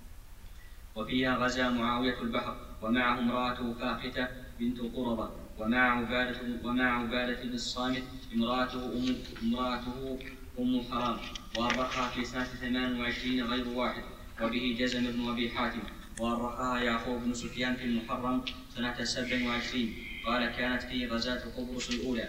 وفيها غزا معاوية البحر ومعه امرأته فاختة بنت قرظة ومع عبادة ومع عبادة بن الصامت امرأته أم امرأته أم حرام، وأرخها في سنة ثمان وعشرين غير واحد، وبه جزم بن أبي حاتم. وأرخها يعقوب بن سفيان في المحرم سنة سبع وعشرين، قال كانت فيه غزاة قبرص الأولى.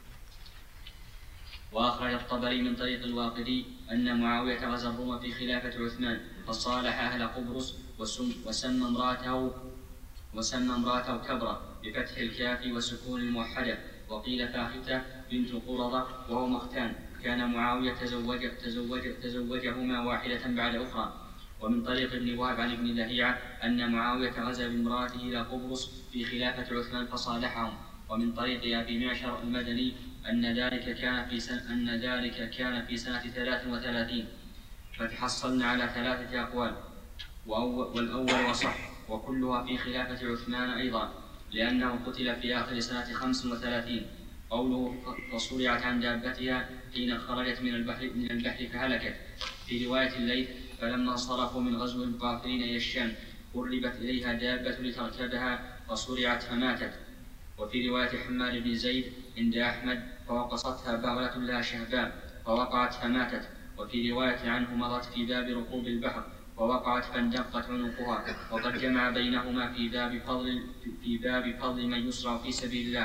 وأخرج الطبري من طريق الواقدي أن معاوية غزا الروم في خلافة عثمان فصالح أهل قبرص وسمى امرأته وسمى امرأته كبرى بفتح الكاف وسكون الموحدة، وقيل فاختة بنت قرظة وهو مختان. كان معاوية تزوج تزوج تزوجهما واحدة بعد أخرى. ومن طريق ابن وهب عن ابن لهيعة أن معاوية غزا بامرأته إلى قبرص في خلافة عثمان فصالحهم. ومن طريق أبي معشر المدني أن ذلك كان في سنة أن ذلك كان في سنة ثلاث وثلاثين، فتحصلنا على ثلاثة أقوال، والأول وصح، وكلها في خلافة عثمان أيضا، لأنه قتل في آخر سنة خمس وثلاثين. قوله فصرعت عن دابتها حين خرجت من البحر من البحر فهلكت. في رواية الليث فلما انصرفوا من غزو القافلين إلى الشام قربت إليها دابة لتركبها فصرعت فماتت. وفي رواية حماد بن زيد عند أحمد فوقصتها بغلة لها شهباء فوقعت فماتت. وفي رواية عنه مضت في باب ركوب البحر ووقعت فاندقت عنقها. وقد جمع بينهما في باب فضل في باب فضل من يسرع في سبيل الله.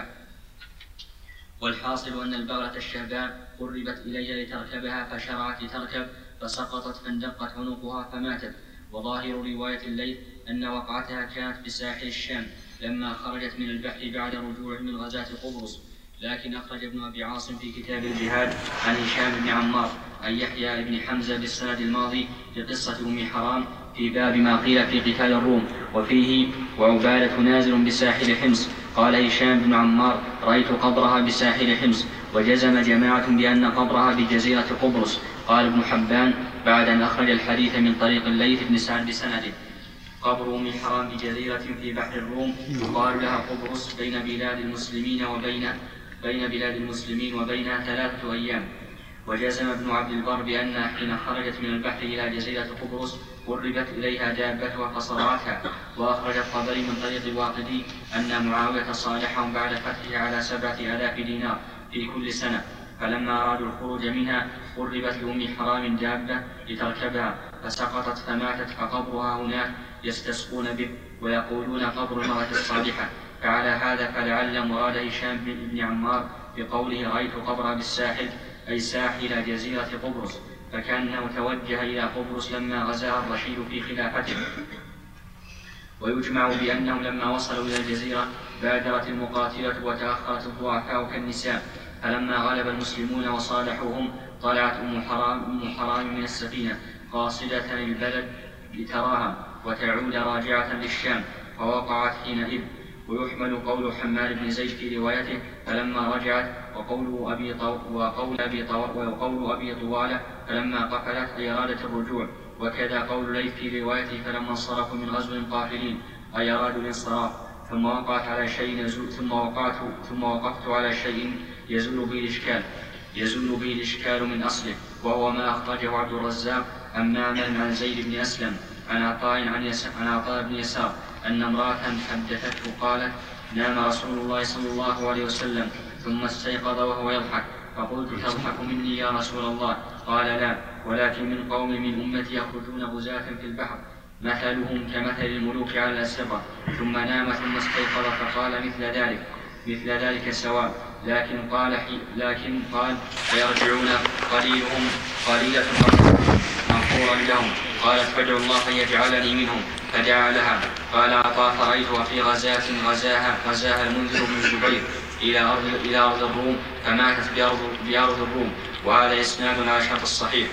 والحاصل أن البغلة الشهباء قربت إليها لتركبها فشرعت لتركب فسقطت فاندقت عنقها فماتت. وظاهر رواية الليث أن وقعتها كانت بساحل الشام لما خرجت من البحر بعد رجوع من غزاة قبرص. لكن أخرج ابن أبي عاصم في كتاب الجهاد عن هشام بن عمار عن يحيى بن حمزة بالسند الماضي في قصة أم حرام في باب ما قيل في قتال الروم، وفيه وعبادة نازل بساحل حمص. قال هشام بن عمار رأيت قبرها بساحل حمص، وجزم جماعة بأن قبرها بجزيرة قبرص. قال ابن حبان بعد أن أخرج الحديث من طريق الليث بن سعد بسنده قبر أم حرام بجزيرة في بحر الروم يقال لها قبرص بين بلاد المسلمين وبين بين بلاد المسلمين وبينها ثلاثة أيام. وجزم ابن عبد البر بأنها حين خرجت من البحر إلى جزيرة قبرص قربت إليها دابتها فصرعتها. وأخرج الطبري من طريق الواقدي أن معاوية صالحهم بعد فتحه على سبعة آلاف دينار في كل سنة، فلما أرادوا الخروج منها قربت لأم حرام دابة لتركبها فسقطت فماتت، فقبرها هناك يستسقون به ويقولون قبر المرأة الصالحة. فعلى هذا فلعل مراد هشام بن عمار بقوله رأيت قبرها بالساحل أي ساحل جزيرة قبرص، فكأنه توجه إلى قبرص لما غزاها الرشيد في خلافته. ويجمع بأنهم لما وصلوا إلى الجزيرة بادرت المقاتلة وتأخرت الضعفاء كالنساء، فلما غلب المسلمون وصالحوهم طلعت أم حرام, أم حرام من السفينة قاصدة البلد لتراها وتعود راجعة للشام، فوقعت حينئذ. ويحمل قول حماد بن زيد في روايته فلما رجعت، وقول أبي, طو... وقول أبي, طو... وقول أبي طوالة فلما قفلت أي أرادت الرجوع، وكذا قول ليث في روايته فلما انصرفوا من غزو قافلين أي أرادوا الانصراف. ثم وقعت على شيء يزول ثم وقعت ثم وقفت على شيء يزول به الإشكال يزول به الإشكال من أصله، وهو ما أخرجه عبد الرزاق أماما عن زيد بن أسلم عن عطاء عن, يس... عن عطاء بن يسار أن امرأة حدثته قالت نام رسول الله صلى الله عليه وسلم ثم استيقظ وهو يضحك، فقلت تضحك مني يا رسول الله؟ قال لا، ولكن من قوم من أمتي يخرجون غزاة في البحر مثلهم كمثل الملوك على الأسرة، ثم نام ثم استيقظ فقال مثل ذلك مثل ذلك سواء، لكن قال لكن قال فيرجعون قليلهم قليلة مغفورا لهم. قالت فادعوا الله أن يجعلني منهم، فدعا لها. قال عطاء فرأيتها في غزاة غزاها غزاها المنذر بن الزبير إلى أرض إلى أرض الروم فماتت بأرض, بأرض الروم. وهذا إسناد على شرط الصحيح.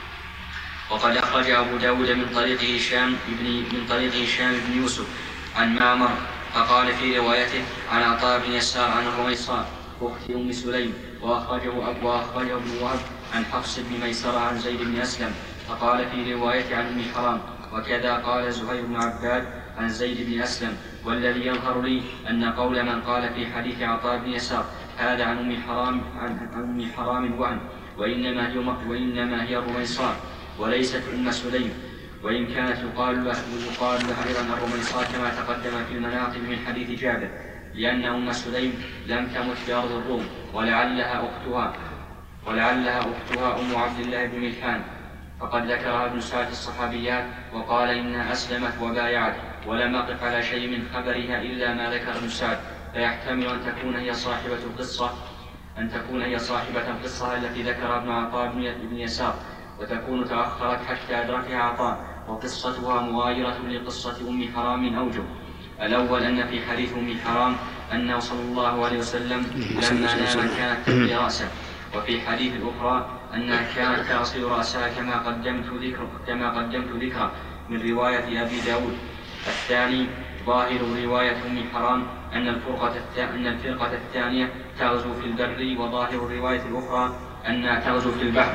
وقد أخرج أبو داود من طريق هشام بن من طريق هشام بن يوسف عن معمر فقال في روايته عن عطاء بن يسار عن الرميصاء أخت أم سليم، وأخرجه أبو أخرجه ابن وهب عن حفص بن ميسرة عن زيد بن أسلم فقال في رواية عن أم حرام، وكذا قال زهير بن عباد عن زيد بن أسلم. والذي يظهر لي أن قول من قال في حديث عطاء بن يسار هذا عن أم حرام عن أم حرام وعن وإنما هي وإنما هي الرميصاء وليست أم سليم، وإن كانت يقال له يقال له أيضا الرميصاء كما تقدم في المناقب من حديث جابر، لأن أم سليم لم تمت في أرض الروم، ولعلها أختها ولعلها أختها أم عبد الله بن ملحان، فقد ذكرها ابن سعد الصحابيات وقال إنها أسلمت وبايعت، ولم أقف على شيء من خبرها إلا ما ذكر ابن سعد، فيحتمل أن تكون هي صاحبة القصة أن تكون هي صاحبة القصة التي ذكرها ابن عطاء بن يسار، وتكون تأخرت حتى أدركها عطاء، وقصتها مغايرة لقصة أم حرام أوجه. الأول أن في حديث أم حرام أنه صلى الله عليه وسلم لما نام كانت تغطي رأسه، وفي حديث الأخرى أنها كانت تغسل رأسها كما قدمت ذكر كما قدمت ذكر من رواية أبي داود. الثاني ظاهر رواية أم حرام أن الفرقة أن الفرقة الثانية تغزو في البر، وظاهر الرواية الأخرى أنها تغزو في البحر.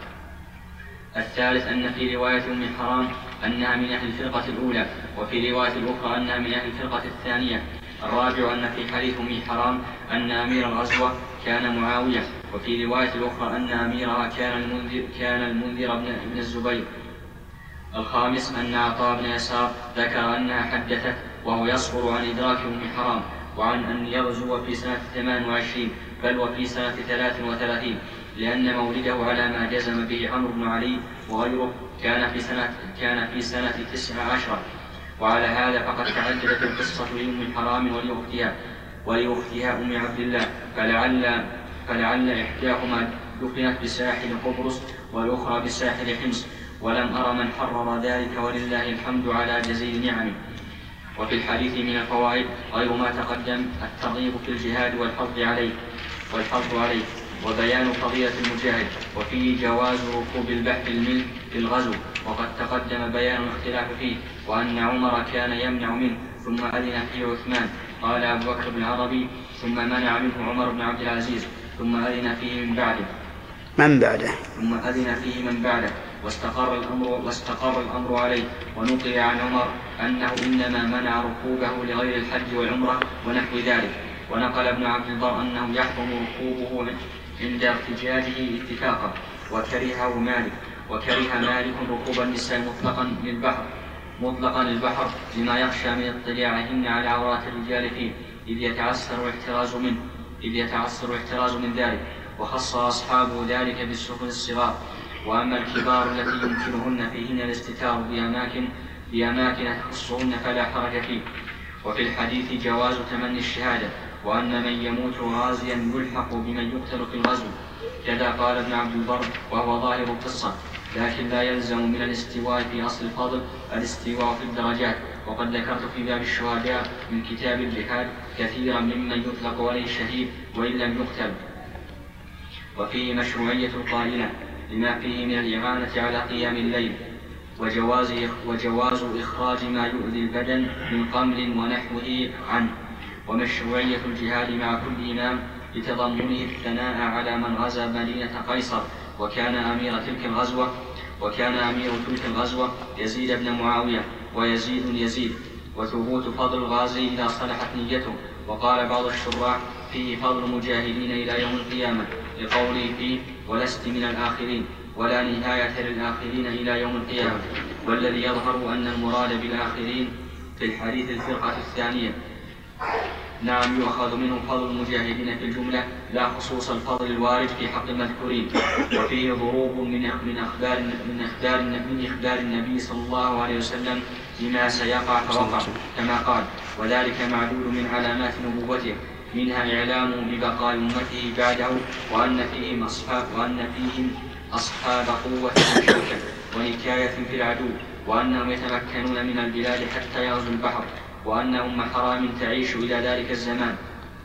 الثالث أن في رواية أم حرام أنها من أهل الفرقة الأولى، وفي رواية الأخرى أنها من أهل الفرقة الثانية. الرابع أن في حديث أم حرام أن أمير الغزوة كان معاوية، وفي رواية الأخرى أن أميرها كان المنذر كان المنذر بن الزبير. الخامس أن عطاء بن يسار ذكر أنها حدثت وهو يصبر عن إدراك أم حرام، وعن أن يغزو في سنة ثمان وعشرين بل وفي سنة ثلاث وثلاثين، لأن مولده على ما جزم به عمرو بن علي وغيره كان في سنة كان في سنة تسع عشرة. وعلى هذا فقد تعددت القصة لأم حرام ولأختها ولأختها أم عبد الله، فلعل فلعل إحداهما دفنت بساحل قبرص والأخرى بساحل حمص، ولم أرى من حرر ذلك ولله الحمد على جزيل نعمه. وفي الحديث من الفوائد غير ما تقدم الترغيب في الجهاد والحض عليه والحض عليه وبيان فضيلة المجاهد، وفيه جواز ركوب البحر الملك في الغزو، وقد تقدم بيان الاختلاف فيه، وأن عمر كان يمنع منه ثم أذن فيه عثمان، قال أبو بكر بن عربي ثم منع منه عمر بن عبد العزيز ثم أذن فيه من بعده من بعده ثم أذن فيه من بعده واستقر الأمر واستقر الأمر عليه. ونقل عن عمر أنه إنما منع ركوبه لغير الحج والعمرة ونحو ذلك، ونقل ابن عبد البر أنه يحرم ركوبه عند ارتجاجه اتفاقا، وكرهه مالك وكره مالك ركوب النساء مطلقا للبحر مطلقا للبحر لما يخشى من اطلاعهن على عورات الرجال فيه، إذ يتعسر الاحتراز منه إذ يتعسر الاحتراز من ذلك، وخص أصحابه ذلك بالسفن الصغار. وأما الكبار التي يمكنهن فيهن الاستتار بأماكن بأماكن تخصهن فلا حرج فيه. وفي الحديث جواز تمني الشهادة، وأن من يموت غازيا يلحق بمن يقتل في الغزو، كذا قال ابن عبد البر وهو ظاهر القصة، لكن لا يلزم من الاستواء في أصل الفضل الاستواء في الدرجات. وقد ذكرت في باب الشهداء من كتاب الجهاد كثيرا ممن يطلق عليه الشهيد وإن لم يقتل، وفيه مشروعية القائلة لما فيه من الإعانة على قيام الليل، وجواز, وجواز إخراج ما يؤذي البدن من قمل ونحوه عنه، ومشروعية الجهاد مع كل إمام لتضمنه الثناء على من غزا مدينة قيصر وكان أمير تلك الغزوة وكان أمير تلك الغزوة يزيد بن معاوية ويزيد يزيد، وثبوت فضل الغازي إذا صلحت نيته. وقال بعض الشراح فيه فضل المجاهدين إلى يوم القيامة لقوله فيه ولست من الآخرين، ولا نهاية للآخرين إلى يوم القيامة. والذي يظهر أن المراد بالآخرين في الحديث الفرقة الثانية، نعم يؤخذ منه فضل المجاهدين في الجملة لا خصوص الفضل الوارد في حق المذكورين. وفيه ضروب من من أخبار من أخبار من إخبار النبي صلى الله عليه وسلم بما سيقع فوقع كما قال، وذلك معدود من علامات نبوته، منها إعلام ببقاء أمته بعده، وأن فيهم أصحاب وأن فيهم أصحاب قوة وشوكة ونكاية في العدو، وأنهم يتمكنون من البلاد حتى يغزوا البحر، وأن أم حرام تعيش إلى ذلك الزمان،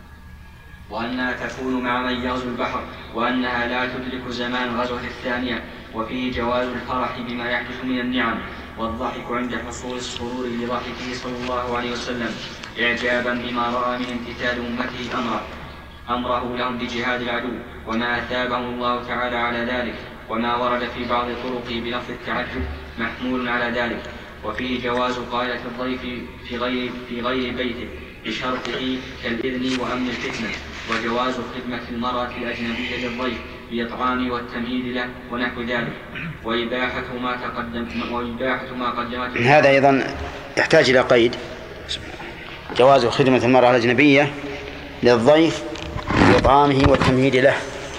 وأنها تكون مع من يغزو البحر، وأنها لا تدرك زمان الغزوة الثانية. وفيه جواز الفرح بما يحدث من النعم والضحك عند حصول السرور لضحكه صلى الله عليه وسلم، إعجابا بما رأى من امتثال أمته أمره أمره لهم بجهاد العدو، وما أثابهم الله تعالى على ذلك، وما ورد في بعض طرقه بلفظ التعجب محمول على ذلك. وفيه جواز قائلة الضيف في غير, في غير بيته بشرطه كالإذن وأمن الفتنة، وجواز خدمة المرأة الأجنبية للضيف بالإطعام والتمهيد له ونحو ذلك، وإباحة ما تقدم وإباحة ما قدمت. هذا أيضا يحتاج إلى قيد، جواز خدمة المرأة الأجنبية للضيف بإطعامه والتمهيد له.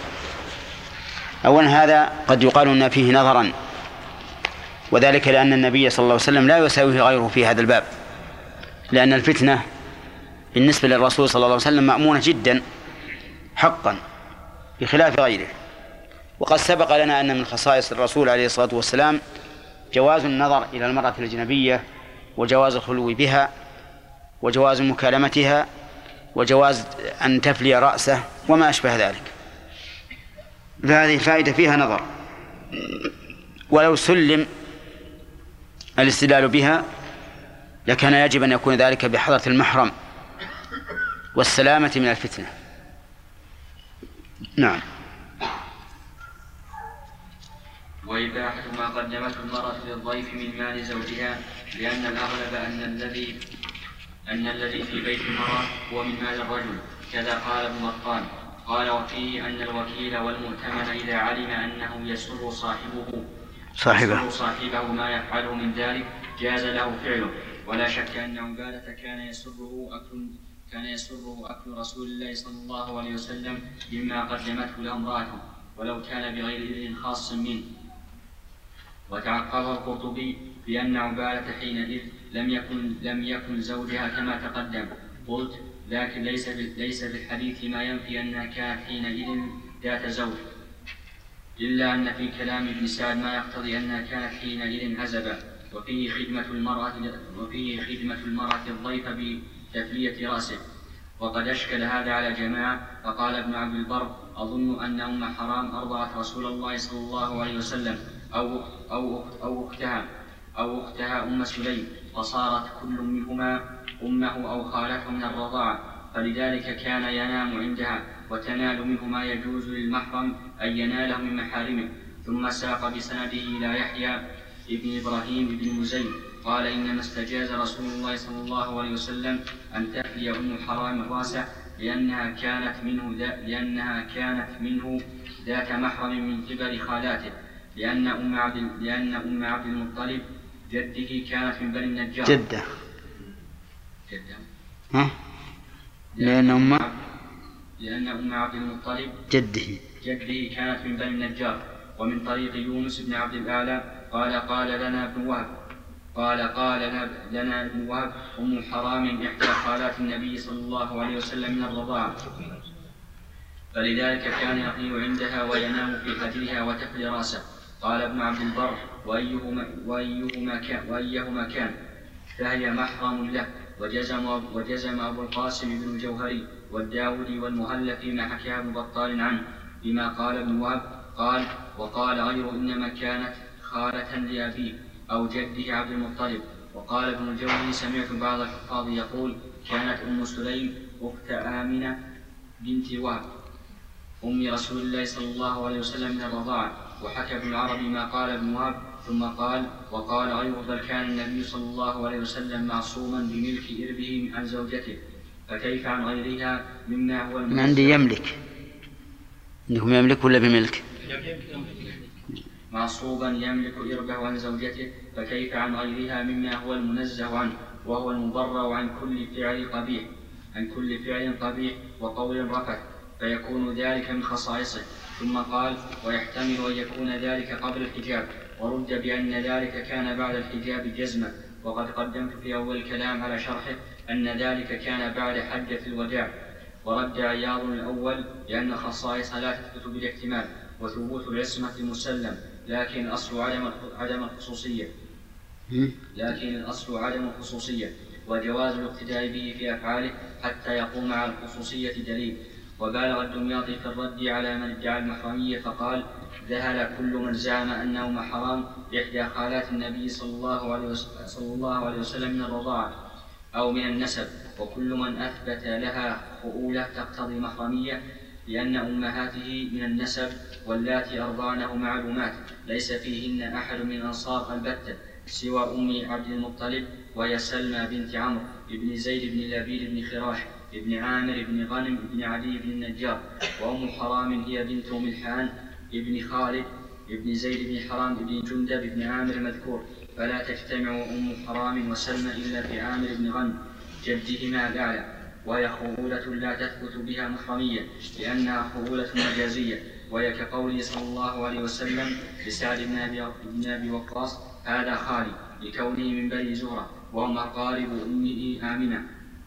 أولا هذا قد يقال أن فيه نظرا، وذلك لأن النبي صلى الله عليه وسلم لا يساويه غيره في هذا الباب، لأن الفتنة بالنسبة للرسول صلى الله عليه وسلم مأمونة جدا حقا بخلاف غيره. وقد سبق لنا أن من خصائص الرسول عليه الصلاة والسلام جواز النظر إلى المرأة الأجنبية، وجواز الخلو بها، وجواز مكالمتها، وجواز أن تفلي رأسه وما أشبه ذلك. فهذه الفائدة فيها نظر، ولو سلم الاستدلال بها لكان يجب أن يكون ذلك بحضرة المحرم والسلامة من الفتنة. نعم. وإباحة ما قدمته المرأة للضيف من مال زوجها، لأن الأغلب أن الذي أن الذي في بيت المرأة هو من مال الرجل، كذا قال ابن مطان. قال وفيه أن الوكيل والمؤتمن إذا علم أنه يسر صاحبه صاحبه يسر صاحبه ما يفعله من ذلك جاز له فعله، ولا شك أن عبادة كان يسره أكل كان يسره أكل رسول الله صلى الله عليه وسلم مما قدمته له امرأته، ولو كان بغير إذن خاص منه. وتعقبه القرطبي بأن عبادة حينئذ لم يكن لم يكن زوجها كما تقدم. قلت لكن ليس ليس بالحديث ما ينفي أنها كانت حينئذ ذات زوج، إلا أن في كلام ابن سعد ما يقتضي أنها كانت حينئذ عزبا. وفيه خدمة المرأة وفيه خدمة المرأة الضيف بتفلية رأسه، وقد أشكل هذا على جماعة. فقال ابن عبد البر أظن أن أم حرام أرضعت رسول الله صلى الله عليه وسلم أو أو أو أختها أو أختها أم سليم، فصارت كل منهما أمه أو خالته من الرضاعة، فلذلك كان ينام عندها وتنال منه ما يجوز للمحرم أن يناله من محارمه. ثم ساق بسنده إلى يحيى ابن إبراهيم بن مزين قال إنما استجاز رسول الله صلى الله عليه وسلم أن تفلي أم حرام راسه لأنها كانت منه لأنها كانت منه ذات محرم من قبل خالاته، لأن أم عبد لأن أم عبد المطلب جده كانت من بني النجار. جدة. جدة. ها؟ لأن أم لأن أم عبد المطلب جده جده كانت من بني النجار. ومن طريق يونس بن عبد الأعلى قال قال لنا ابن وهب قال قال لنا ابن وهب أم حرام إحدى خالات النبي صلى الله عليه وسلم من الرضاعة، فلذلك كان يقيل عندها وينام في حجرها وتفلي راسه. قال ابن عبد البر وأيهما, وأيهما, كان, وأيهما كان فهي محرم له. وجزم, وجزم أبو القاسم بن الجوهري والداودي والمهلب فيما حكاه ابن بطال عنه بما قال ابن وهب. قال وقال غير إنما كانت خالة لأبيه أو جده عبد المطلب. وقال ابن الجوزي سمعت بعض الحفاظ يقول كانت أم سليم أخت آمنة بنت وهب أم رسول الله صلى الله عليه وسلم من الرضاعة. وحكى ابن العربي ما قال ابن وهب ثم قال وقال غيره بل كان النبي صلى الله عليه وسلم معصوما بملك إربه عن زوجته، فكيف عن غيرها مما هو من عندي يملك. عندكم يملك ولا بملك؟ معصوبا يملك إربه عن زوجته، فكيف عن غيرها مما هو المنزه عنه وهو المبرأ عن كل فعل قبيح عن كل فعل قبيح وقول رفث، فيكون ذلك من خصائصه. ثم قال ويحتمل أن يكون ذلك قبل الحجاب، ورد بأن ذلك كان بعد الحجاب جزما. وقد قدمت في أول الكلام على شرحه أن ذلك كان بعد حجة الوداع. ورد عياض الأول لأن خصائص لا تثبت بالاحتمال وثبوت العصمة مسلم، لكن الأصل عدم عدم الخصوصية لكن الأصل عدم الخصوصية وجواز الاقتداء به في أفعاله حتى يقوم على الخصوصية دليل. وبالغ الدمياطي في الرد على من ادعى المحرمية فقال ذهل كل من زعم أنهما حرام إحدى خالات النبي صلى الله عليه وسلم, صلى الله عليه وسلم من الرضاعة أو من النسب، وكل من أثبت لها خؤولة تقتضي محرمية، لأن أمهاته من النسب واللاتي أرضعنه معلومات ليس فيهن أحد من أنصار البتة سوى أم عبد المطلب، وهي سلمى بنت عمرو بن زيد بن لبيد بن خراش بن عامر بن غنم بن علي بن النجار. وأم حرام هي بنت ملحان بن خالد بن زيد بن حرام بن جندب بن عامر المذكور، فلا تجتمع أم حرام وسلمى إلا في عامر بن غنم جدهما الأعلى، وهي خؤولة لا تثبت بها محرمية لأنها خؤولة مجازية، وهي كقوله صلى الله عليه وسلم لسعد بن أبي وقاص هذا خالي لكونه من بني زهرة وهم أقارب أمه آمنة،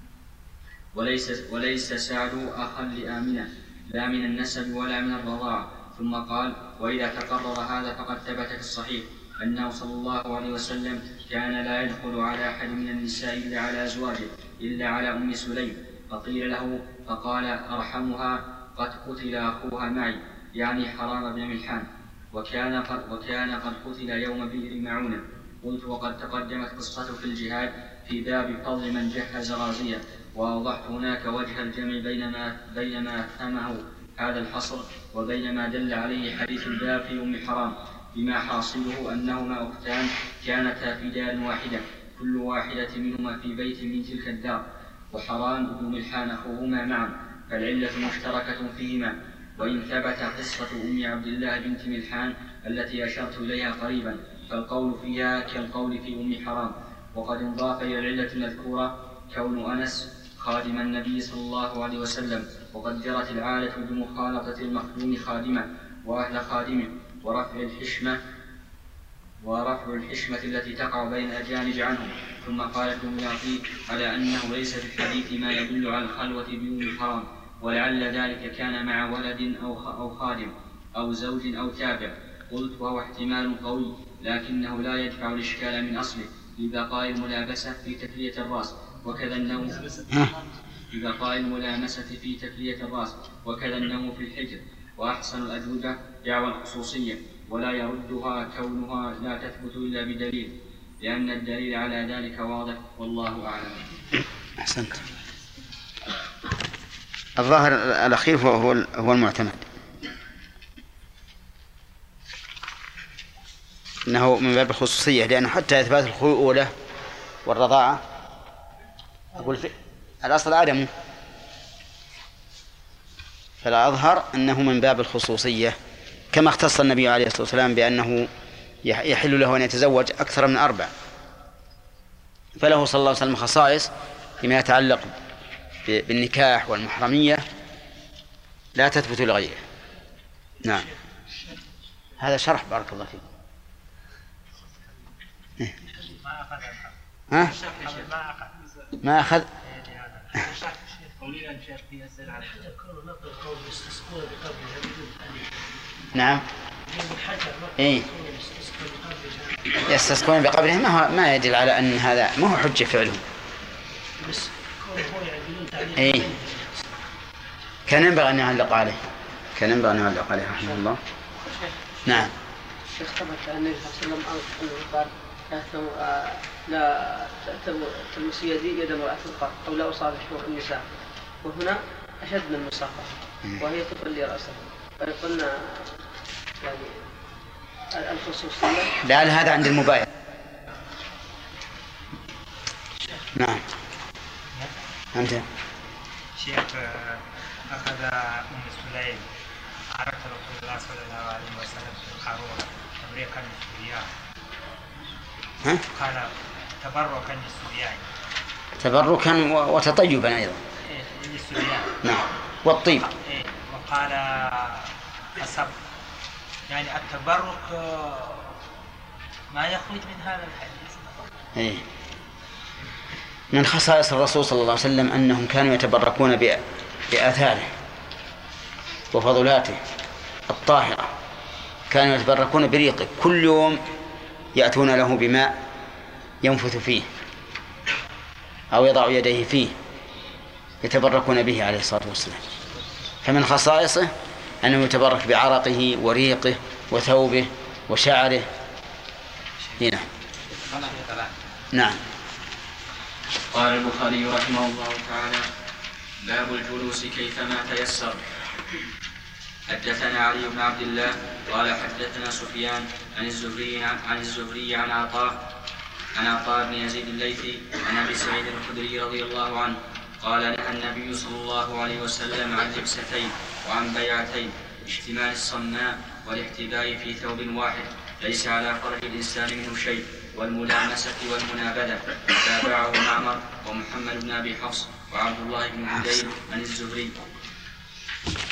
وليس, وليس سعد أخا لآمنة لا من النسب ولا من الرضاعة. ثم قال وإذا تقرر هذا فقد ثبت في الصحيح أنه صلى الله عليه وسلم كان لا يدخل على أحد من النساء إلا على أزواجه إلا على أم سليم، فقيل له فقال أرحمها قد قتل أخوها معي يعني حرام بن ملحان، وكان قد, وكان قد قتل يوم بئر معونة. قلت وقد تقدمت قصته في الجهاد في باب فضل من جهز غازيا، وأوضحت هناك وجه الجمع بينما, بينما أفهمه هذا الحصر وبينما دل عليه حديث الباب في أم حرام، بما حاصله أنهما أختان كانتا في دار واحدة كل واحدة منهما في بيت من تلك الدار، وحرام بن ملحان أخوهما معا، فالعلة مشتركة فيهما. وإن ثبت قصة أم عبد الله بنت ملحان التي أشرت إليها قريبا فالقول فيها كالقول في أم حرام. وقد انضاف إلى العلة المذكورة كون أنس خادم النبي صلى الله عليه وسلم، وقد جرت العادة بمخالطة المخدوم خادمه وأهل خادمه ورفع الحشمة ورفع الحشمة التي تقع بين الأجانب عنهم. ثم قال الدمياطي على أنه ليس في الحديث ما يدل على الخلوة بأم حرام، ولعل ذلك كان مع ولد أو خادم أو زوج أو تابع. قلت وهو احتمال قوي لكنه لا يدفع الإشكال من أصله لبقاء الملابسة في تكلية الرأس وكذا النوم ببقاء الملامسة في تكلية الرأس وكذا النوم في الحجر. وأحسن الأجوبة دعوى الخصوصية، ولا يردها كونها لا تثبت إلا بدليل، لأن الدليل على ذلك واضح والله أعلم. أحسنت. الظاهر الأخير هو هو المعتمد، إنه من باب الخصوصية، لأن حتى إثبات الخؤولة والرضاعة أقول في الأصل عدمه، فلا أظهر أنه من باب الخصوصية، كما اختص النبي عليه الصلاة والسلام بأنه يحل له أن يتزوج أكثر من أربع، فله صلى الله عليه وسلم خصائص فيما يتعلق بالنكاح والمحرمية لا تثبت لغيره. نعم، هذا شرح بارك الله فيك. ها؟ ما أخذ نعم إيه يستسقون بقبره، ما هو ما يدل على أن هذا ما هو حجة فعله. إيه كان ينبغي أن يعلق عليه، كان ينبغي أن يعلق عليه رحمه الله. نعم. شيخ ثبت أن النبي صلى الله عليه وسلم قال لا تلمس يدي يد امرأة القرب أو لا أصابح النساء، وهنا أشد من المصافحة وهي تطلي رأسها، فقلنا يعني الخصوصية. لعل هذا عند المبايع. نعم. أنت شيخ أخذ أم سليم عرفت رسول الله صلى الله عليه وسلم في القارورة تبريكا للسوريان. ها؟ قال تبركا للسوريان. تبركا وتطيبا أيضا. إيه للسوريان. نعم والطيب. إيه وقال الصبر، يعني التبرك ما يخرج من هذا الحديث. إيه من خصائص الرسول صلى الله عليه وسلم أنهم كانوا يتبركون بآثاره وفضلاته الطاهرة، كانوا يتبركون بريقه، كل يوم يأتون له بماء ينفث فيه أو يضع يديه فيه يتبركون به عليه الصلاة والسلام. فمن خصائصه أنه يتبرك بعرقه وريقه وثوبه وشعره. هنا نعم. قال البخاري رحمه الله تعالى: باب الجلوس كيفما تيسر. حدثنا علي بن عبد الله قال حدثنا سفيان عن الزهري عن الزهري عن عطاء عن عطاء بن يزيد الليثي عن ابي سعيد الخدري رضي الله عنه قال: نهى النبي صلى الله عليه وسلم عن لبستين وعن بيعتين، اشتمال الصماء والاحتباء في ثوب واحد، ليس على فرج الانسان منه شيء، والملامسة والمنابذة. تابعه معمر ومحمد بن ابي حفص وعبد الله بن هديل عن الزهري.